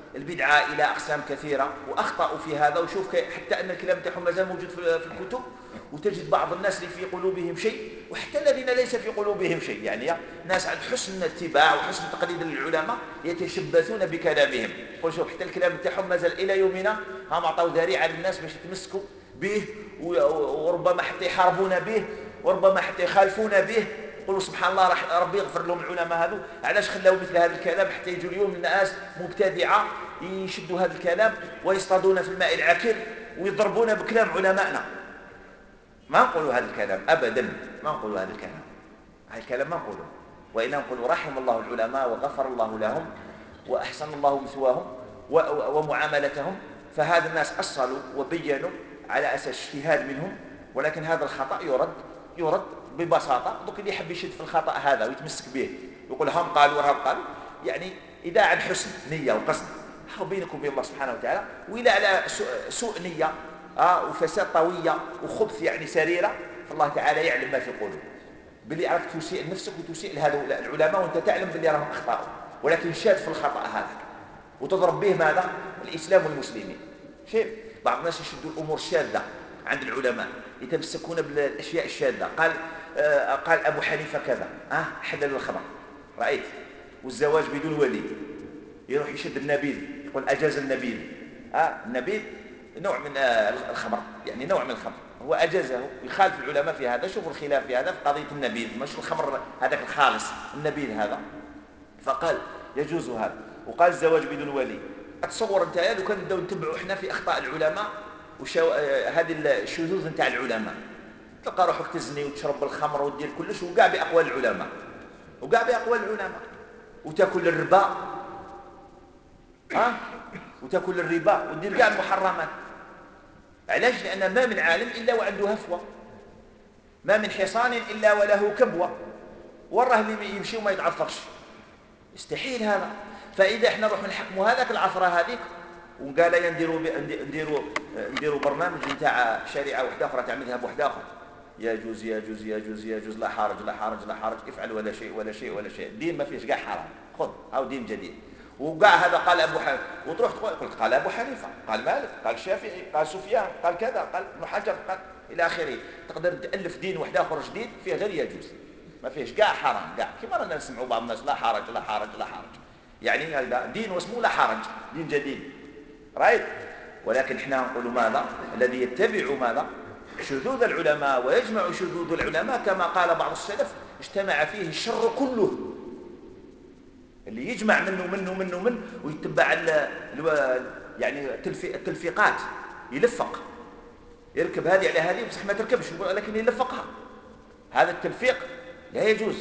البدعة إلى أقسام كثيرة وأخطأوا في هذا. وشوف حتى أن الكلام تاعهم مازال موجود في الكتب، وتجد بعض الناس اللي في قلوبهم شيء وحتى الذين ليس في قلوبهم شيء، يعني ناس عند حسن اتباع وحسن تقليد للعلماء يتشبثون بكلامهم. قل شوف حتى الكلام تاعهم مازال إلى يومنا هم أعطوا ذريعة للناس باش يتمسكوا به، وربما حتى يحاربون به، وربما حتى يخالفون به. يقولوا سبحان الله راح ربي يغفر لهم العلماء هذو، علاش خلاو مثل هذا الكلام حتى يجوا اليوم الناس مبتدعة يشدوا هذا الكلام ويصطادون في الماء العكر ويضربون بكلام علمائنا. ما نقولوا هذا الكلام أبدا، ما نقولوا هذا الكلام، هذا الكلام ما نقوله، وإنما نقول رحم الله العلماء وغفر الله لهم وأحسن الله مثواهم ومعاملتهم. فهذا الناس أصلوا وبينوا على أساس اجتهاد منهم، ولكن هذا الخطأ يرد يرد ببساطة. دوك اللي يحب يشد في الخطأ هذا ويتمسك به يقول هم قالوا وهم قالوا، يعني إذا عن حسن نية وقصد هو بينكم وبين الله سبحانه وتعالى، وإلى على سوء نية آه وفساد طوية وخبث يعني سريرة، فالله تعالى يعلم ما في قلوب. باللي راك تسيء لنفسك وتسيء لهؤلاء العلماء وانت تعلم باللي راهم اخطاوا، ولكن شاد في الخطأ هذا وتضرب به ماذا؟ الإسلام والمسلمين. شوف بعض الناس يشدوا الأمور الشاذة عند العلماء، يتمسكون بالأشياء الشاذة. قال آه قال أبو حنيفة كذا، آه حلل الخمر رأيت، والزواج بدون ولي، يروح يشد النبيذ يقول أجاز النبيذ. آه النبيذ نوع من آه الخمر، يعني نوع من الخمر هو أجازه، يخالف العلماء في هذا. شوفوا الخلاف في هذا في قضية النبيذ، مش الخمر هذاك الخالص، النبيذ هذا. فقال يجوز هذا، وقال الزواج بدون ولي. اتصور انت لو كان نبداو نتبعوا احنا في اخطاء العلماء وشو... هذه الشذوذ نتاع العلماء، تلقى روحك تزني وتشرب الخمر وتدير كلش، وكاع باقوال العلماء، وكاع باقوال العلماء، وتاكل الربا ها، وتاكل الربا وتدير كاع المحرمات. علاش؟ لان ما من عالم الا وعنده هفوه، ما من حصان الا وله كبوه، وراه اللي يمشي وما يتعفرش، يستحيل هذا. فاذا احنا نروح نحكموا هذاك العفره هذيك وقال يا نديروا نديروا نديروا برنامج نتاع شريعه واحده اخرى تاع مذهب واحد اخر، يجوز يجوز يجوز يجوز لا حرج لا حرج لا حرج، افعل ولا شيء ولا شيء ولا شيء، دين ما فيش كاع حرام، خذ هاو دين جديد. وقع هذا قال ابو حنيفه، وتروح تقول قلت قال ابو حنيفه، قال مالك، قال الشافعي، قال سفيان، قال كذا، قال ابن حجر، قال الى اخره. تقدر تالف دين واحد اخر جديد فيه غير يجوز، ما فيش كاع حرام كاع، كما رانا نسمعوا بعض الناس لا حرج لا حرج لا حرج، يعني هذا دين واسمه لا حرج، دين جديد رايت. ولكن احنا نقول ماذا؟ الذي يتبع ماذا؟ شذوذ العلماء ويجمع شذوذ العلماء، كما قال بعض السلف اجتمع فيه الشر كله. اللي يجمع منه منه منه منه ويتبع يعني التلفيقات، يلفق، يركب هذه على هذه بصح ما تركبش ولكن يلفقها، هذا التلفيق لا يجوز.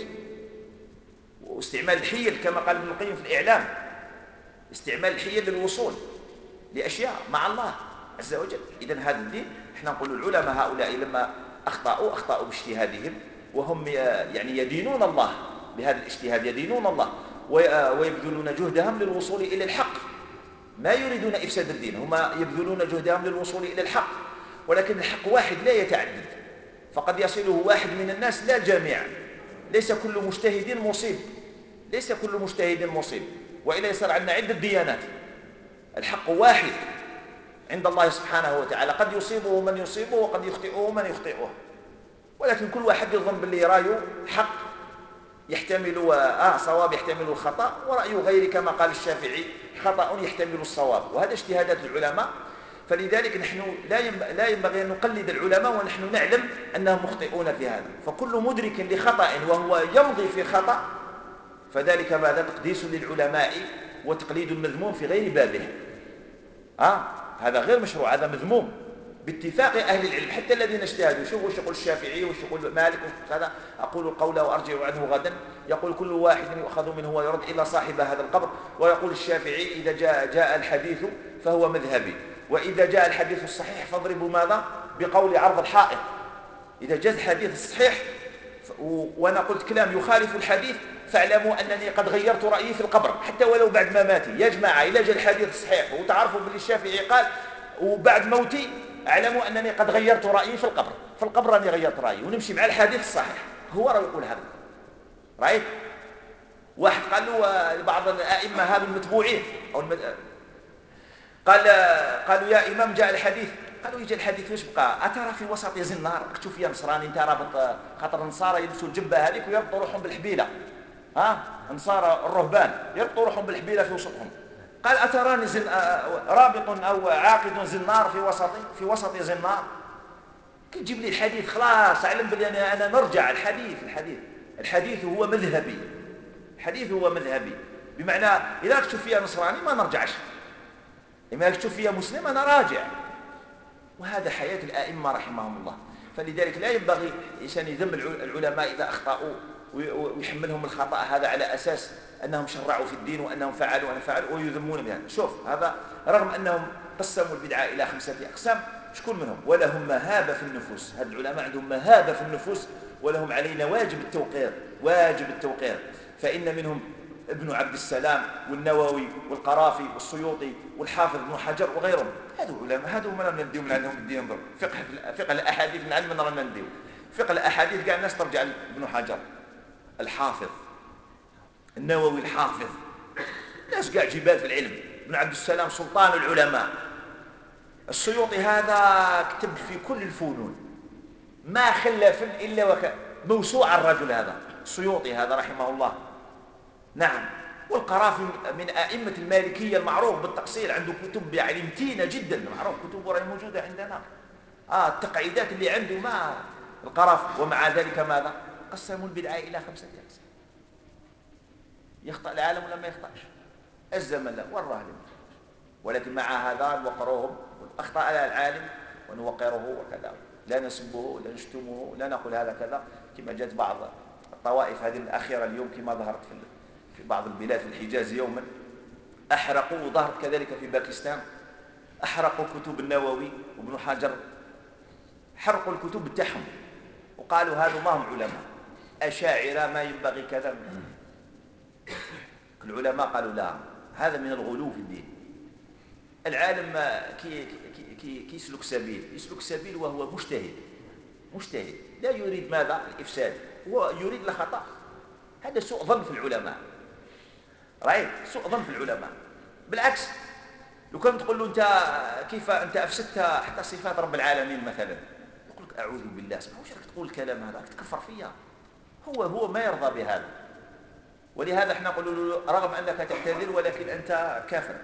واستعمال الحيل كما قال ابن القيم في الإعلام، استعمال الحيل للوصول لأشياء مع الله عز وجل. إذن هذا الدين احنا نقول العلماء هؤلاء لما أخطأوا أخطأوا باجتهادهم، وهم يعني يدينون الله بهذا الاجتهاد، يدينون الله ويبذلون جهدهم للوصول إلى الحق، ما يريدون إفساد الدين، هم يبذلون جهدهم للوصول إلى الحق، ولكن الحق واحد لا يتعدد، فقد يصله واحد من الناس لا الجميع. ليس كل مجتهد مصيب، ليس كل مجتهد مصيب، وإلا يصير عندنا عدة ديانات. الحق واحد عند الله سبحانه وتعالى، قد يصيبه من يصيبه وقد يخطئه من يخطئه، ولكن كل واحد يظن باللي رايه حق يحتمل آه صواب يحتمل الخطأ، ورأي غير كما قال الشافعي خطأ يحتمل الصواب، وهذا اجتهادات العلماء. فلذلك نحن لا ينبغي أن نقلد العلماء ونحن نعلم أنهم مخطئون في هذا. فكل مدرك لخطأ وهو يمضي في خطأ فذلك ماذا؟ تقديس للعلماء وتقليد المذموم في غير بابه. آه هذا غير مشروع، هذا مذموم باتفاق أهل العلم، حتى الذين اجتهدوا. شوفوا وش يقول الشافعي وش يقول مالك وكذا، أقول القول وأرجع عنه غدا، يقول كل واحد يؤخذ منه ويرد إلا صاحب هذا القبر. ويقول الشافعي إذا جاء, جاء الحديث فهو مذهبي، وإذا جاء الحديث الصحيح فاضربوا ماذا؟ بقول عرض الحائط. إذا جاء الحديث الصحيح وأنا قلت كلام يخالف الحديث فاعلموا أنني قد غيرت رأيي في القبر حتى ولو بعد ما ماتي. يا جماعة إذا جاء الحديث الصحيح وتعرفوا باللي الشافعي قال وبعد موتي اعلموا أنني قد غيرت رأيي في القبر، في القبر راني غيرت رأيي، ونمشي مع الحديث الصحيح. هو رأي يقول هذا، رأيت واحد قال له بعض الأئمة هذا المتبوعين أو قال قالوا يا إمام جاء الحديث. قالوا يجي الحديث واش بقى؟ أترى في وسط زنار، كتشوف فيها نصراني انت رابط، خاطر النصارى يلبسوا الجبة هذيك ويربطوا روحهم بالحبيلة، ها النصارى الرهبان يربطوا روحهم بالحبيلة في وسطهم. قال أتراني زن... رابط أو عاقد زنار في وسط في وسط زنار؟ كي تجيب لي الحديث خلاص أعلم بلي أنا, أنا نرجع الحديث الحديث الحديث هو مذهبي، الحديث هو مذهبي، بمعنى إذا تشوف فيها نصراني ما نرجعش، إما تشوف فيها مسلم أنا راجع. وهذا حياة الآئمة رحمهم الله. فلذلك لا ينبغي الإنسان يذم العلماء إذا أخطأوا ويحملهم الخطأ هذا على أساس أنهم شرعوا في الدين وأنهم فعلوا وأنا فعلوا ويذمون بها. شوف هذا رغم أنهم قسموا البدعة إلى خمسة أقسام، شكون منهم ولهم مهابة في النفوس، هذا العلماء عندهم مهابة في النفوس ولهم علينا واجب التوقير، واجب التوقير. فإن منهم ابن عبد السلام والنووي والقرافي والسيوطي والحافظ ابن حجر وغيرهم. هذو علماء، هذو ما رانا نديو من عندهم الدين ضرب فقه فقه الاحاديث من عندنا رانا نديو فقه الاحاديث كاع الناس ترجع لابن حجر الحافظ، النووي الحافظ، ناس كاع جبال في العلم. ابن عبد السلام سلطان العلماء. السيوطي هذا كتب في كل الفنون ما خلى فن الا وك موسوعة الرجل هذا السيوطي هذا رحمه الله. نعم. والقرافي من أئمة المالكية المعروف بالتقصير، عنده كتب يعني متينة جدا، معروف كتبه راهي موجودة عندنا. آه التقعيدات اللي عنده ما القرافي. ومع ذلك ماذا؟ قسموا البدعة إلى خمسة أقسام. يخطأ العالم ولا ما يخطأش؟ الزمن لا والله لا. ولكن مع هذا نوقرهم، أخطأ العالم ونوقره وكذا، لا نسبه لا نشتمه لا نقول هذا كذا، كما جاءت بعض الطوائف هذه الأخيرة اليوم كما ظهرت في في بعض البلاد في الحجاز يوما أحرقوا، وظهرت كذلك في باكستان أحرقوا كتب النووي وابن حجر، حرقوا الكتب بتاعهم وقالوا هذا ما هم علماء أشاعرة ما ينبغي كذا. العلماء قالوا لا، هذا من الغلو في الدين. العالم كي, كي, كي, كي يسلك سبيل يسلك سبيل وهو مجتهد مجتهد لا يريد ماذا؟ الإفساد، هو يريد الخطأ. هذا سوء ظن في العلماء، رايت؟ سوء ظن في العلماء. بالعكس لو كنت تقول له انت كيف انت افسدت حتى صفات رب العالمين مثلا، يقول لك اعوذ بالله، اسمع واش راك تقول الكلام هذا؟ راك تكفر فيا. هو هو ما يرضى بهذا. ولهذا احنا نقول له رغم انك تعتذر ولكن انت كافر،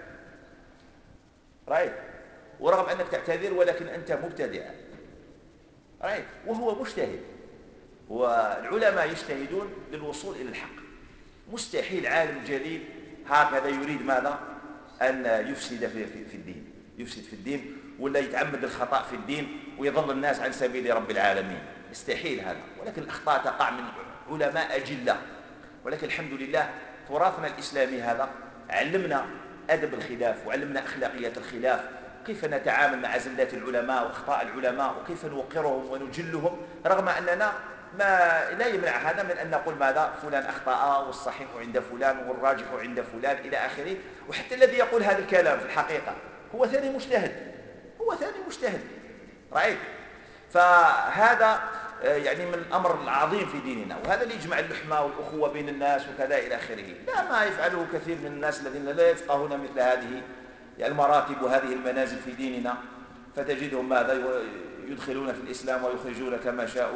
رايت؟ ورغم انك تعتذر ولكن انت مبتدع، رايت؟ وهو مجتهد. والعلماء يجتهدون للوصول الى الحق. مستحيل عالم جليل هكذا يريد ماذا؟ أن يفسد في, في, في الدين، يفسد في الدين ولا يتعمد الخطأ في الدين ويضل الناس عن سبيل رب العالمين، يستحيل هذا. ولكن الأخطاء تقع من علماء أجلة. ولكن الحمد لله تراثنا الإسلامي هذا علمنا أدب الخلاف وعلمنا أخلاقيات الخلاف، كيف نتعامل مع زلات العلماء وأخطاء العلماء وكيف نوقرهم ونجلهم، رغم أننا ما لا يمنع هذا من أن نقول ماذا؟ فلان أخطأ والصحيح عند فلان والراجح عند فلان إلى آخره. وحتى الذي يقول هذا الكلام في الحقيقة هو ثاني مجتهد، هو ثاني مجتهد، رأيت؟ فهذا يعني من الأمر العظيم في ديننا، وهذا اللي يجمع اللحمة والأخوة بين الناس وكذا إلى آخره. لا ما يفعله كثير من الناس الذين لا يفقهون مثل هذه المراتب وهذه المنازل في ديننا، فتجدهم ماذا؟ يدخلون في الإسلام ويخرجون كما شاءوا.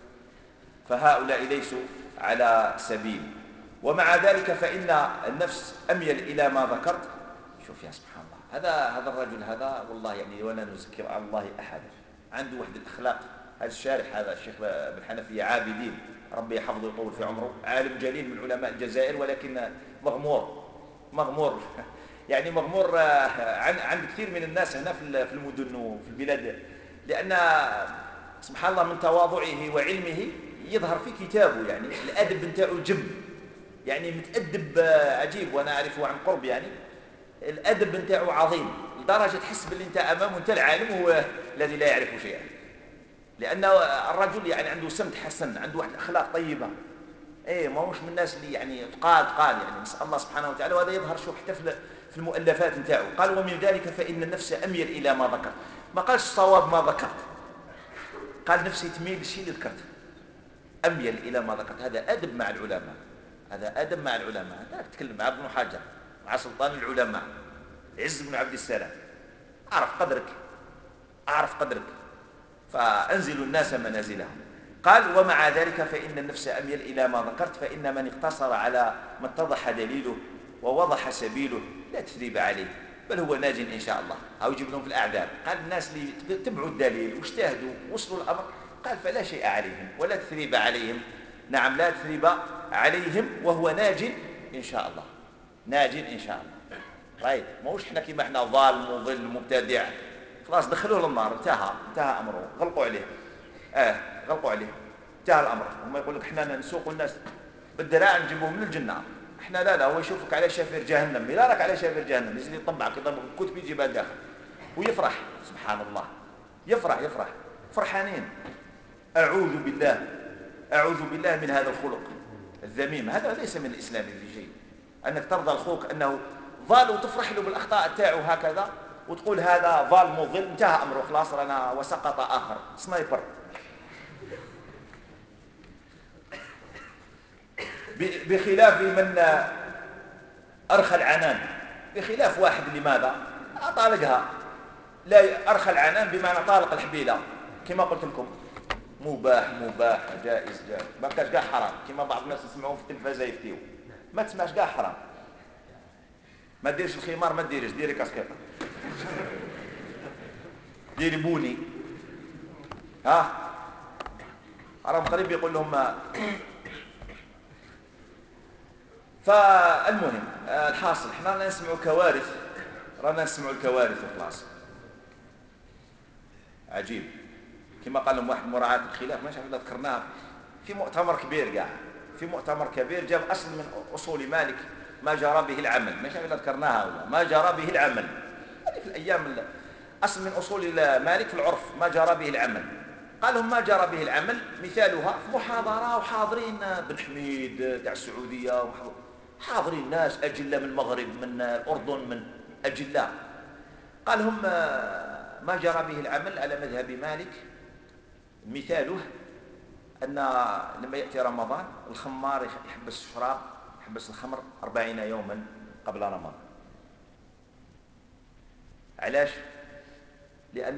فهؤلاء ليسوا على سبيل. ومع ذلك فإن النفس أميل إلى ما ذكرت. شوف يا سبحان الله، هذا هذا الرجل هذا والله يعني ولا نذكر على الله أحدا، عنده وحدة الأخلاق. هذا الشارح هذا الشيخ بن حنفية عابدين ربي يحفظه ويطول في عمره، عالم جليل من علماء الجزائر، ولكن مغمور مغمور يعني مغمور عن عند كثير من الناس هنا في المدن وفي البلاد، لأن سبحان الله من تواضعه وعلمه يظهر في كتابه. يعني الأدب نتاعو الجم، يعني متأدب عجيب، وأنا أعرفه عن قرب. يعني الأدب نتاعو عظيم لدرجة تحس باللي أنت أمامه أنت العالم هو الذي لا يعرف شيئا، لأن الرجل يعني عنده سمت حسن، عنده واحد الأخلاق طيبة. إيه ما هوش من الناس اللي يعني تقال تقال يعني نسأل الله سبحانه وتعالى. وهذا يظهر شو حتى في المؤلفات نتاعو. قال ومن ذلك فإن النفس أميل إلى ما ذكرت، ما قالش الصواب ما ذكرت، قال نفسي تميل للشيء اللي ذكرته، أميل إلى ما ذكرت. هذا أدب مع العلماء، هذا أدب مع العلماء. أنت تتكلم مع ابن حجر، مع سلطان العلماء عز بن عبد السلام، أعرف قدرك، أعرف قدرك، فأنزلوا الناس منازلهم. قال ومع ذلك فإن النفس أميل إلى ما ذكرت، فإن من اقتصر على ما اتضح دليله ووضح سبيله لا تثريب عليه، بل هو ناج إن شاء الله. أو يجيب لهم في الأعذار، قال الناس اللي تبعوا الدليل واجتهدوا وصلوا الأمر، قال فلا شيء عليهم ولا تثريب عليهم. نعم لا تثريب عليهم، وهو ناج إن شاء الله، ناج إن شاء الله. رايت موش حنا كيما حنا ضال مضل مبتدع، خلاص دخلوه للنار، انتهى انتهى أمره، غلقوا عليه. اه غلقوا عليه، انتهى الأمر. هم يقول لك حنا نسوق الناس بالدراع نجيبوهم من الجنة، احنا لا لا، هو يشوفك على شافير جهنم، لا راك على شافير جهنم، يزيد يطبعك يضربك الكتب يجيبها داخل ويفرح. سبحان الله، يفرح يفرح فرحانين. أعوذ بالله، أعوذ بالله من هذا الخلق الذميم، هذا ليس من الإسلام في شيء. أنك ترضى الخوك أنه ضال وتفرح له بالأخطاء تاعه هكذا وتقول هذا ضال مضل، انتهى أمره خلاص، رانا وسقط آخر سنايبر. بخلاف من أرخى العنان، بخلاف واحد لماذا أطالقها، لا أرخى العنان بمعنى طالق الحبيلة، كما قلت لكم مباح مباح جائز جائز، ما كاش كاع حرام، كما بعض الناس يسمعون في التلفازة يفتيو، ما تسمعش كاع حرام. ما ديرش الخمار، ما ديرش، ديري كاسكيطة، ديري بوني، ها حرام قريب يقول لهم ما. فالمهم الحاصل احنا رانا نسمعوا كوارث، رانا نسمعوا الكوارث وخلاص. عجيب كما قال لهم واحد مراعاة الخلاف، ما عارف اذا ذكرناها في مؤتمر كبير كاع، في مؤتمر كبير جاب اصل من اصول مالك ما جرى به العمل، ما عارف اذا ذكرناها ولا ما جرى به العمل. هذه في الايام اصل من اصول مالك في العرف ما جرى به العمل. قال لهم ما جرى به العمل مثالها في محاضره وحاضرين بن حميد تاع السعوديه، حاضرين ناس اجله من المغرب من الاردن من اجله. قال لهم ما جرى به العمل على مذهب مالك مثاله أن لما يأتي رمضان الخمار يحبس الشراب، يحبس الخمر أربعين يوما قبل رمضان. علاش؟ لأن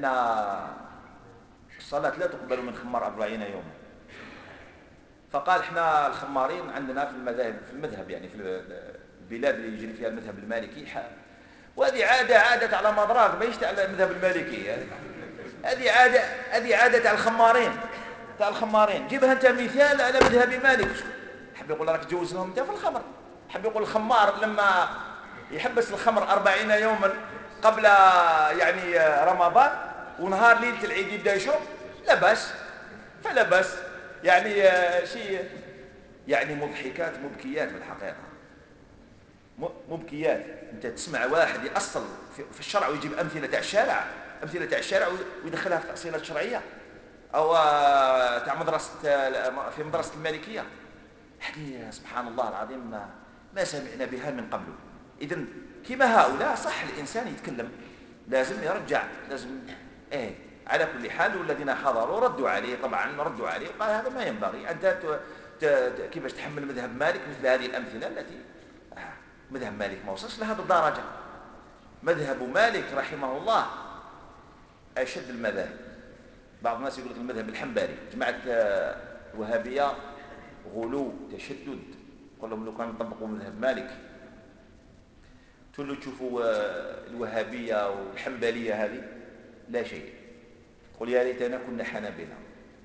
الصلاة لا تقبل من خمار أربعين يوما. فقال احنا الخمارين عندنا في المذاهب، في المذهب يعني في البلاد اللي يجري فيها المذهب المالكي، وهذه عادة عادة على مضراق، ما يشتغل على المذهب المالكي، هذه عادة، هذه عادة تاع الخمارين، تاع الخمارين. جيبها انت مثال على مذهب مالك. حب يقول راك تجوز لهم انت في الخمر، حب يقول الخمار لما يحبس الخمر أربعين يوما قبل يعني رمضان ونهار ليلة العيد يبدا يشرب، لا بأس، فلا بأس. يعني شيء يعني مضحكات مبكيات بالحقيقة، مبكيات. انت تسمع واحد يأصل في الشرع ويجيب أمثلة تاع الشارع، أمثلة تاع الشارع ويدخلها في تأصيلات شرعية، أو تاع مدرسة في مدرسة المالكية. هذه سبحان الله العظيم ما, ما سمعنا بها من قبل. إذن كما هؤلاء صح الإنسان يتكلم، لازم يرجع، لازم إيه. على كل حال والذين حضروا ردوا عليه، طبعا ردوا عليه وقال هذا ما ينبغي أنت كيفاش تحمل مذهب مالك مثل هذه الأمثلة التي مذهب مالك ما وصلش لهذه الدرجة. مذهب مالك رحمه الله أشد المذاهب. بعض الناس يقول لك المذهب الحنبلي، جماعة الوهابية غلو تشدد، قل لهم لو كانوا نطبقوا مذهب مالك تقول له تشوفوا الوهابية والحنبلية هذه لا شيء، تقول يا ليتنا كنا حنابلة.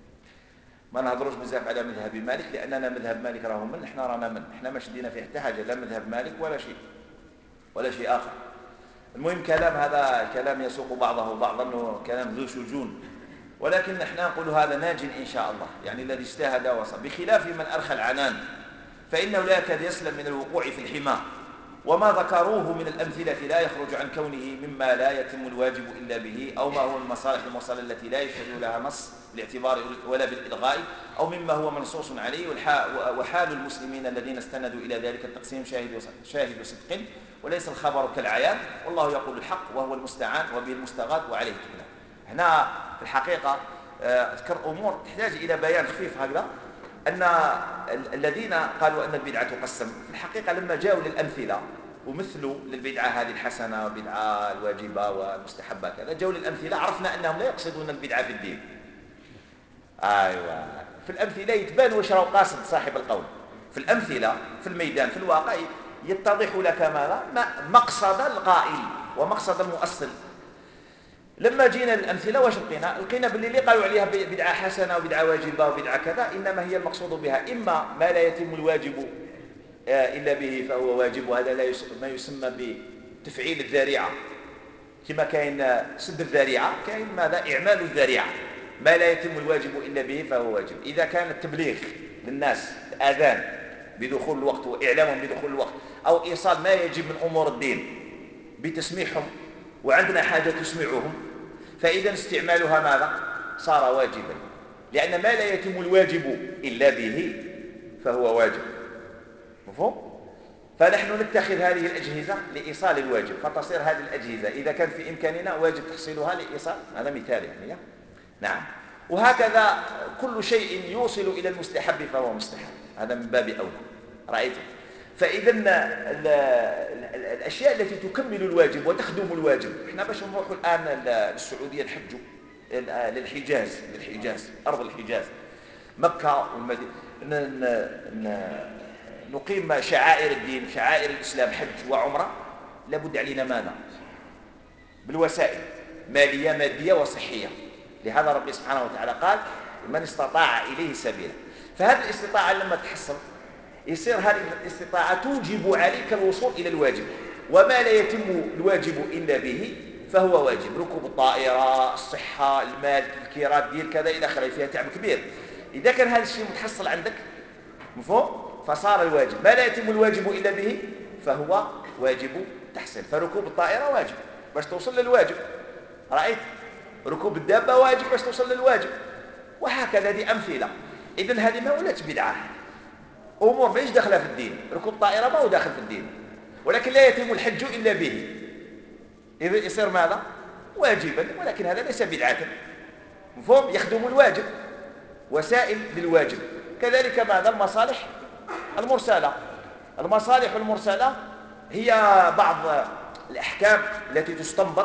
ما نهضروش بزاف على مذهب مالك لأننا مذهب مالك راهو من، احنا رانا من، احنا ما شدينا في حتى حاجة، لا مذهب مالك ولا شيء ولا شيء آخر. المهم كلام هذا كلام يسوق بعضه بعضا انه كلام ذو شجون، ولكن احنا نقول هذا ناج إن شاء الله، يعني الذي اجتهد وصل. بخلاف من أرخى العنان فإنه لا يكاد يسلم من الوقوع في الحمى، وما ذكروه من الأمثلة لا يخرج عن كونه مما لا يتم الواجب إلا به، أو ما هو المصالح المرسلة التي لا يشهد لها نص بالاعتبار ولا بالإلغاء، أو مما هو منصوص عليه. وحال المسلمين الذين استندوا إلى ذلك التقسيم شاهد شاهد صدق، وليس الخبر كالعيان، والله يقول الحق وهو المستعان وبه المستغاث وعليه التكلان. هنا في الحقيقة أذكر أمور تحتاج إلى بيان خفيف هكذا، أن الذين قالوا أن البدعة تقسم في الحقيقة لما جاءوا للأمثلة ومثلوا للبدعة هذه الحسنة والبدعة الواجبة والمستحبة كذا، جو للأمثلة عرفنا أنهم لا يقصدون البدعة في الدين. أيوة، في الأمثلة يتبان وش راهو قاصد صاحب القول. في الأمثلة في الميدان في الواقع يتضح لك ماذا مقصد القائل ومقصد المؤصل. لما جينا للأمثلة واش لقينا؟ لقينا باللي اللي قالوا عليها بدعة حسنة وبدعة واجبة وبدعة كذا إنما هي المقصود بها إما ما لا يتم الواجب إلا به فهو واجب، وهذا لا ما يسمى بتفعيل الذريعة، كما كاين سد الذريعة كاين ماذا إعمال الذريعة، ما لا يتم الواجب إلا به فهو واجب. إذا كان التبليغ للناس الآذان بدخول الوقت وإعلامهم بدخول الوقت أو إيصال ما يجب من أمور الدين بتسميحهم وعندنا حاجة تسمعهم، فإذا استعمالها ماذا صار واجبا، لأن ما لا يتم الواجب إلا به فهو واجب. مفهوم؟ فنحن نتخذ هذه الأجهزة لإيصال الواجب، فتصير هذه الأجهزة إذا كان في إمكاننا واجب تحصيلها لإيصال، هذا مثال يعني. نعم. وهكذا كل شيء يوصل إلى المستحب فهو مستحب، هذا من باب أولى. رأيتم؟ فإذا الأشياء التي تكمل الواجب وتخدم الواجب، احنا باش نروح الآن للسعودية نحجوا للحجاز للحجاز أرض الحجاز مكة والمدينة، نقيم شعائر الدين شعائر الإسلام حج وعمرة، لابد علينا ماذا؟ بالوسائل مالية مادية وصحية. لهذا ربي سبحانه وتعالى قال من استطاع إليه سبيلا. فهذه الاستطاعة لما تحصل يصير هذه الاستطاعة توجب عليك الوصول إلى الواجب، وما لا يتم الواجب إلا به فهو واجب. ركوب الطائرة، الصحة، المال، التذكيرات ديال كذا إلى آخره فيها تعب كبير. إذا كان هذا الشيء متحصل عندك مفهوم فصار الواجب، ما لا يتم الواجب إلا به فهو واجب تحصيل. فركوب الطائرة واجب باش توصل للواجب، رأيت؟ ركوب الدابة واجب باش توصل للواجب، وهكذا. هذه أمثلة. إذن هذه ما ولات بدعة، أمور ماهيش داخلة في الدين. ركوب الطائرة ما هو داخل في الدين، ولكن لا يتم الحج إلا به، إذا يصير ماذا؟ واجبا، ولكن هذا ليس بدعة. مفهوم؟ يخدم الواجب، وسائل للواجب. كذلك ماذا؟ المصالح المرسلة. المصالح المرسلة هي بعض الأحكام التي تستنبط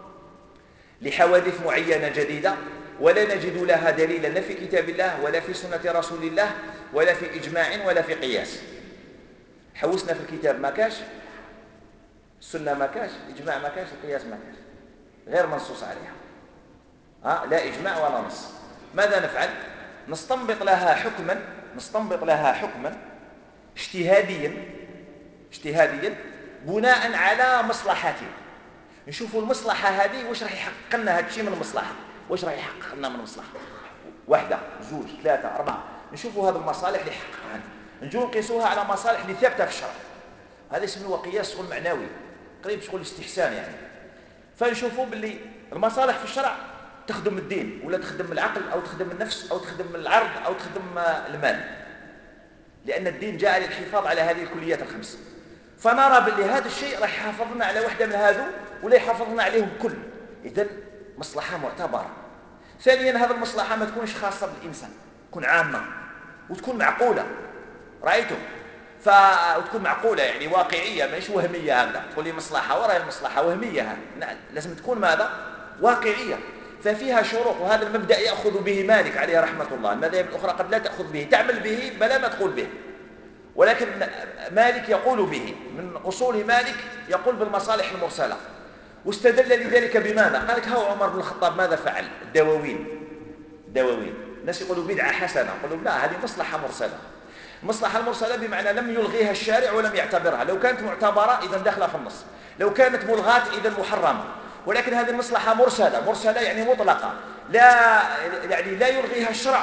لحوادث معينة جديدة ولا نجد لها دليلا لا في كتاب الله ولا في سنة رسول الله ولا في إجماع ولا في قياس. حوسنا في الكتاب ما كاش، السنة ما كاش، إجماع ما كاش، القياس ما كاش، غير منصوص عليها. ها؟ لا إجماع ولا نص. ماذا نفعل؟ نستنبط لها حكما نستنبط لها حكما اجتهاديا اجتهاديا بناء على مصلحته. نشوفوا المصلحة هذه واش راح يحقق لنا هذا الشيء من المصلحة، واش راح يحقق لنا من مصلحة واحدة زوج ثلاثة أربعة. نشوفوا هذه المصالح اللي يحققها نجوا نقيسوها على مصالح اللي ثابتة في الشرع. هذا يسموه قياس شغل معنوي قريب شغل استحسان يعني. فنشوفوا باللي المصالح في الشرع تخدم الدين ولا تخدم العقل أو تخدم النفس أو تخدم العرض أو تخدم المال، لأن الدين جاء للحفاظ على هذه الكليات الخمس. فنرى باللي هذا الشيء راح يحافظنا على وحدة من هذو ولا يحافظنا عليهم كل. إذن مصلحة معتبرة. ثانيا هذه المصلحة ما تكونش خاصة بالإنسان، تكون عامة وتكون معقولة. رأيتم؟ ف... وتكون معقولة يعني واقعية، مش وهمية. هذا تقول لي مصلحة وراء المصلحة وهمية، هذا لازم تكون ماذا؟ واقعية. ففيها شروط، وهذا المبدأ يأخذ به مالك عليه رحمة الله. المذاهب الأخرى قد لا تأخذ به، تعمل به بلا ما تقول به، ولكن مالك يقول به. من أصول مالك يقول بالمصالح المرسلة. واستدل لذلك بماذا؟ قال لك هو عمر بن الخطاب ماذا فعل؟ الدواوين دواوين الناس يقولوا بدعة حسنة، يقولوا لا هذه مصلحة مرسلة. المصلحة المرسلة بمعنى لم يلغيها الشارع ولم يعتبرها. لو كانت معتبرة إذا داخلة في النص، لو كانت ملغاة إذا محرمة. ولكن هذه المصلحة مرسلة. مرسلة يعني مطلقة، لا يعني لا يلغيها الشرع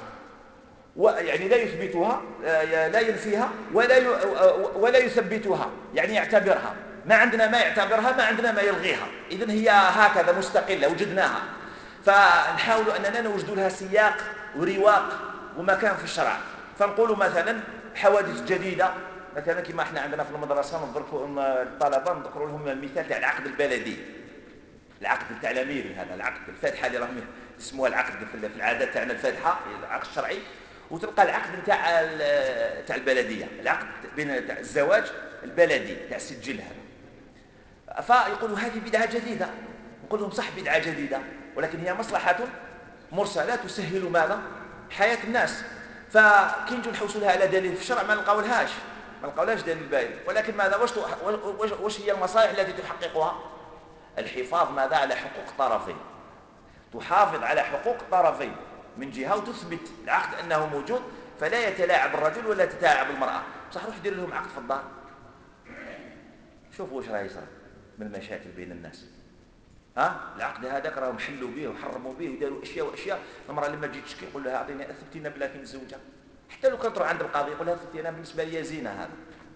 يعني لا يثبتها لا ينفيها ولا ولا يثبتها، يعني يعتبرها. ما عندنا ما يعتبرها، ما عندنا ما يلغيها. إذن هي هكذا مستقلة وجدناها، فنحاول أننا نوجد لها سياق ورواق ومكان في الشرع. فنقول مثلا حوادث جديدة، مثلا كما احنا عندنا في المدرسة نذكر الطلبة نذكر لهم المثال تاع العقد البلدي، العقد تاع الأميري، هذا العقد الفاتحة اللي راهم يسموها العقد في العادات تاعنا الفاتحة العقد الشرعي. وتلقى العقد تاع تاع البلديه، العقد بين تاع الزواج البلدي تاع السجل هذا. فيقولوا هذه بدعة جديدة، نقول لهم صح بدعة جديدة، ولكن هي مصلحة مرسلة تسهل ماذا؟ حياة الناس. فكي نجوا نحوسوا لها على دليل في الشرع ما نلقاولهاش، ما نلقاولهاش دليل باين. ولكن ماذا؟ واش واش هي المصالح التي تحققها؟ الحفاظ ماذا؟ على حقوق الطرفين. تحافظ على حقوق الطرفين من جهة وتثبت العقد أنه موجود، فلا يتلاعب الرجل ولا تتلاعب المرأة. صح روح دير لهم عقد في الدار، شوفوا واش راه يصير من المشاكل بين الناس. ها العقد هذاك راهم حلوا به وحرموا به وداروا اشياء واشياء. المراه لما تجي تشكي يقول لها اعطيني اثبتينا بلاك متزوجه. حتى لو كان تروح عند القاضي يقول لها اثبتي انا بالنسبه لي زينه هذا.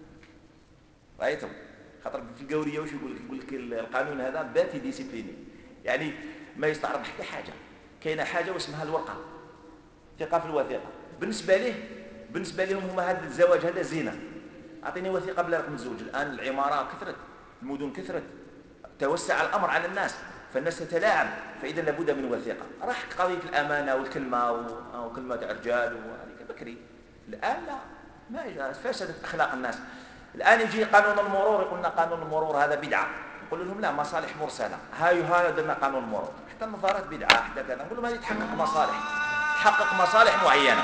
رايتم؟ خاطر في القوريه واش يقول لك؟ يقول لك القانون هذا باتي ديسيبليني، يعني ما يستعرض حتى حاجه. كاينه حاجه واسمها الورقه، ثقه في الوثيقه. بالنسبه ليه بالنسبه لهم هما هذا الزواج هذا زينه. اعطيني وثيقه بلا رقم متزوج. الان العماره كثرت، المدن كثرت، توسع الامر على الناس، فالناس تتلاعب، فاذا لابد من وثيقه. راح قضيه الامانه والكلمه وكلمه الرجال وهذيك بكري. الان لا، ما فسدت اخلاق الناس. الان يجي قانون المرور يقول لنا قانون المرور هذا بدعه، نقول لهم لا، مصالح مرسله. هاي هاي درنا قانون المرور، حتى النظارات بدعه، حتى كذا. نقول لهم هذه تحقق مصالح، تحقق مصالح معينه،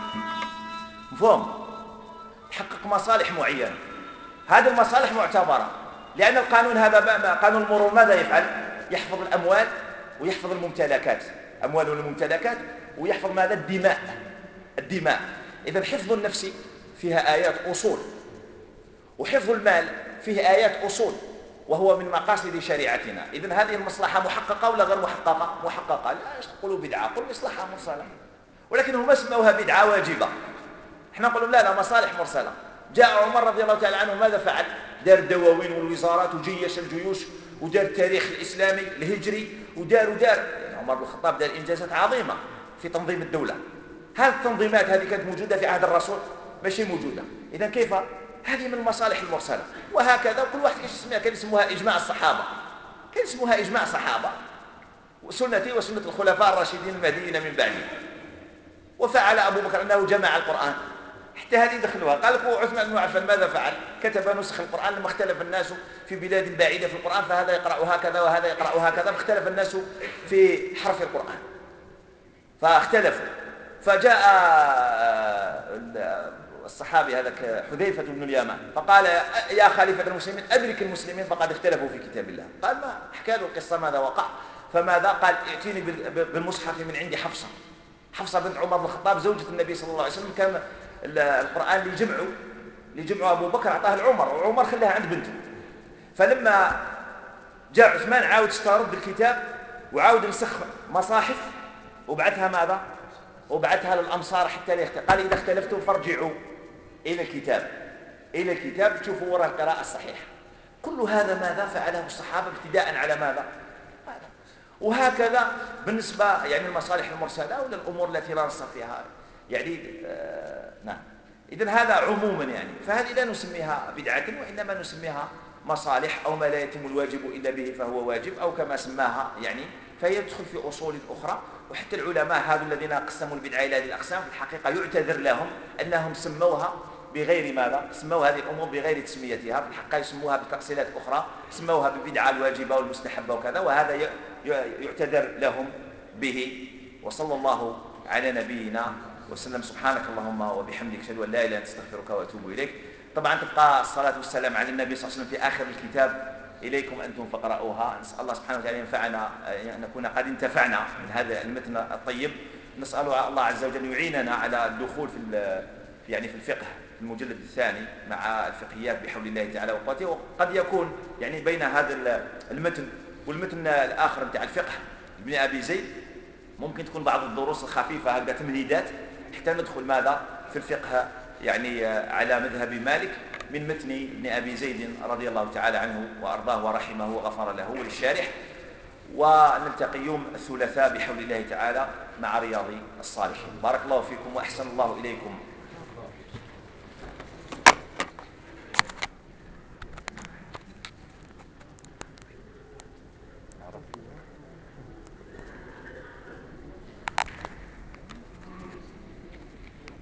مفهوم؟ تحقق مصالح معينه، هذه المصالح معتبره. لأن القانون هذا قانون المرور ماذا يفعل؟ يحفظ الأموال ويحفظ الممتلكات، أموال والممتلكات، ويحفظ ماذا؟ الدماء، الدماء. إذا حفظ النفس فيها آيات أصول، وحفظ المال فيه آيات أصول، وهو من مقاصد شريعتنا. إذن هذه المصلحة محققة ولا غير محققة؟ محققة. لا تقولوا بدعة، قولوا مصلحة مرسلة، ولكن هم سموها بدعة واجبة. احنا نقول لا لا، مصالح مرسلة. جاء عمر رضي الله تعالى عنه ماذا فعل؟ دار الدواوين والوزارات وجيش الجيوش ودار التاريخ الإسلامي الهجري ودار ودار يعني عمر بن الخطاب دار إنجازات عظيمة في تنظيم الدولة. هذه التنظيمات هذه كانت موجودة في عهد الرسول؟ ماشي موجودة. إذا كيف؟ هذه من المصالح المرسلة. وهكذا كل واحد ايش يسميها؟ كان يسموها إجماع الصحابة، كان يسموها إجماع الصحابة وسنتي وسنة الخلفاء الراشدين المهديين من بعدي. وفعل أبو بكر أنه جمع القرآن، حتى هذه دخلوها. قال لك عثمان بن عفان ماذا فعل؟ كتب نسخ القرآن لما اختلف الناس في بلاد بعيدة في القرآن، فهذا يقرأ هكذا وهذا يقرأ هكذا، فاختلف الناس في حرف القرآن فاختلفوا. فجاء الصحابي هذاك حذيفة بن اليمان فقال يا خليفة المسلمين أدرك المسلمين فقد اختلفوا في كتاب الله. قال ما حكى له القصة ماذا وقع. فماذا قال؟ ائتيني بالمصحف من عندي حفصة، حفصة بنت عمر بن الخطاب زوجة النبي صلى الله عليه وسلم. كان القرآن اللي جمعه اللي جمعه أبو بكر أعطاه لعمر، وعمر خلاها عند بنته. فلما جاء عثمان عاود استرد الكتاب وعاود نسخ مصاحف وبعثها ماذا؟ وبعثها للأمصار حتى لا يختلف. قال إذا اختلفتم فارجعوا إلى الكتاب، إلى الكتاب تشوفوا وراء القراءة الصحيحة. كل هذا ماذا فعله الصحابة ابتداء على ماذا؟ وهكذا بالنسبة يعني المصالح المرسلة ولا الأمور التي لا نص فيها يعني آه نعم. إذن هذا عموما يعني، فهذه لا نسميها بدعة وإنما نسميها مصالح، أو ما لا يتم الواجب إلا به فهو واجب، أو كما سماها يعني، فهي تدخل في أصول أخرى. وحتى العلماء هذو الذين قسموا البدعة إلى هذه الأقسام في الحقيقة يعتذر لهم أنهم سموها بغير ماذا؟ سموا هذه الأمور بغير تسميتها، في الحقيقة يسموها بتأصيلات أخرى، سموها بالبدعة الواجبة والمستحبة وكذا، وهذا يعتذر لهم به. وصلى الله على نبينا وسلم. سبحانك اللهم وبحمدك أشهد أن لا إله إلا أنت أستغفرك وأتوب إليك. طبعا تبقى الصلاة والسلام على النبي صلى الله عليه وسلم في آخر الكتاب، إليكم أنتم فقرأوها. نسأل الله سبحانه وتعالى ينفعنا، أن نكون قد انتفعنا من هذا المتن الطيب. نسأل الله عز وجل يعيننا على الدخول في يعني في الفقه في المجلد الثاني مع الفقهيات بحول الله تعالى وقوته. وقد يكون يعني بين هذا المتن والمتن الآخر بتاع الفقه ابن أبي زيد ممكن تكون بعض الدروس الخفيفة هكذا تمهيدات حتى ندخل ماذا في الفقه يعني على مذهب مالك من متن ابن أبي زيد رضي الله تعالى عنه وأرضاه ورحمه وغفر له وللشارح. ونلتقي يوم الثلاثاء بحول الله تعالى مع رياض الصالحين. بارك الله فيكم وأحسن الله إليكم.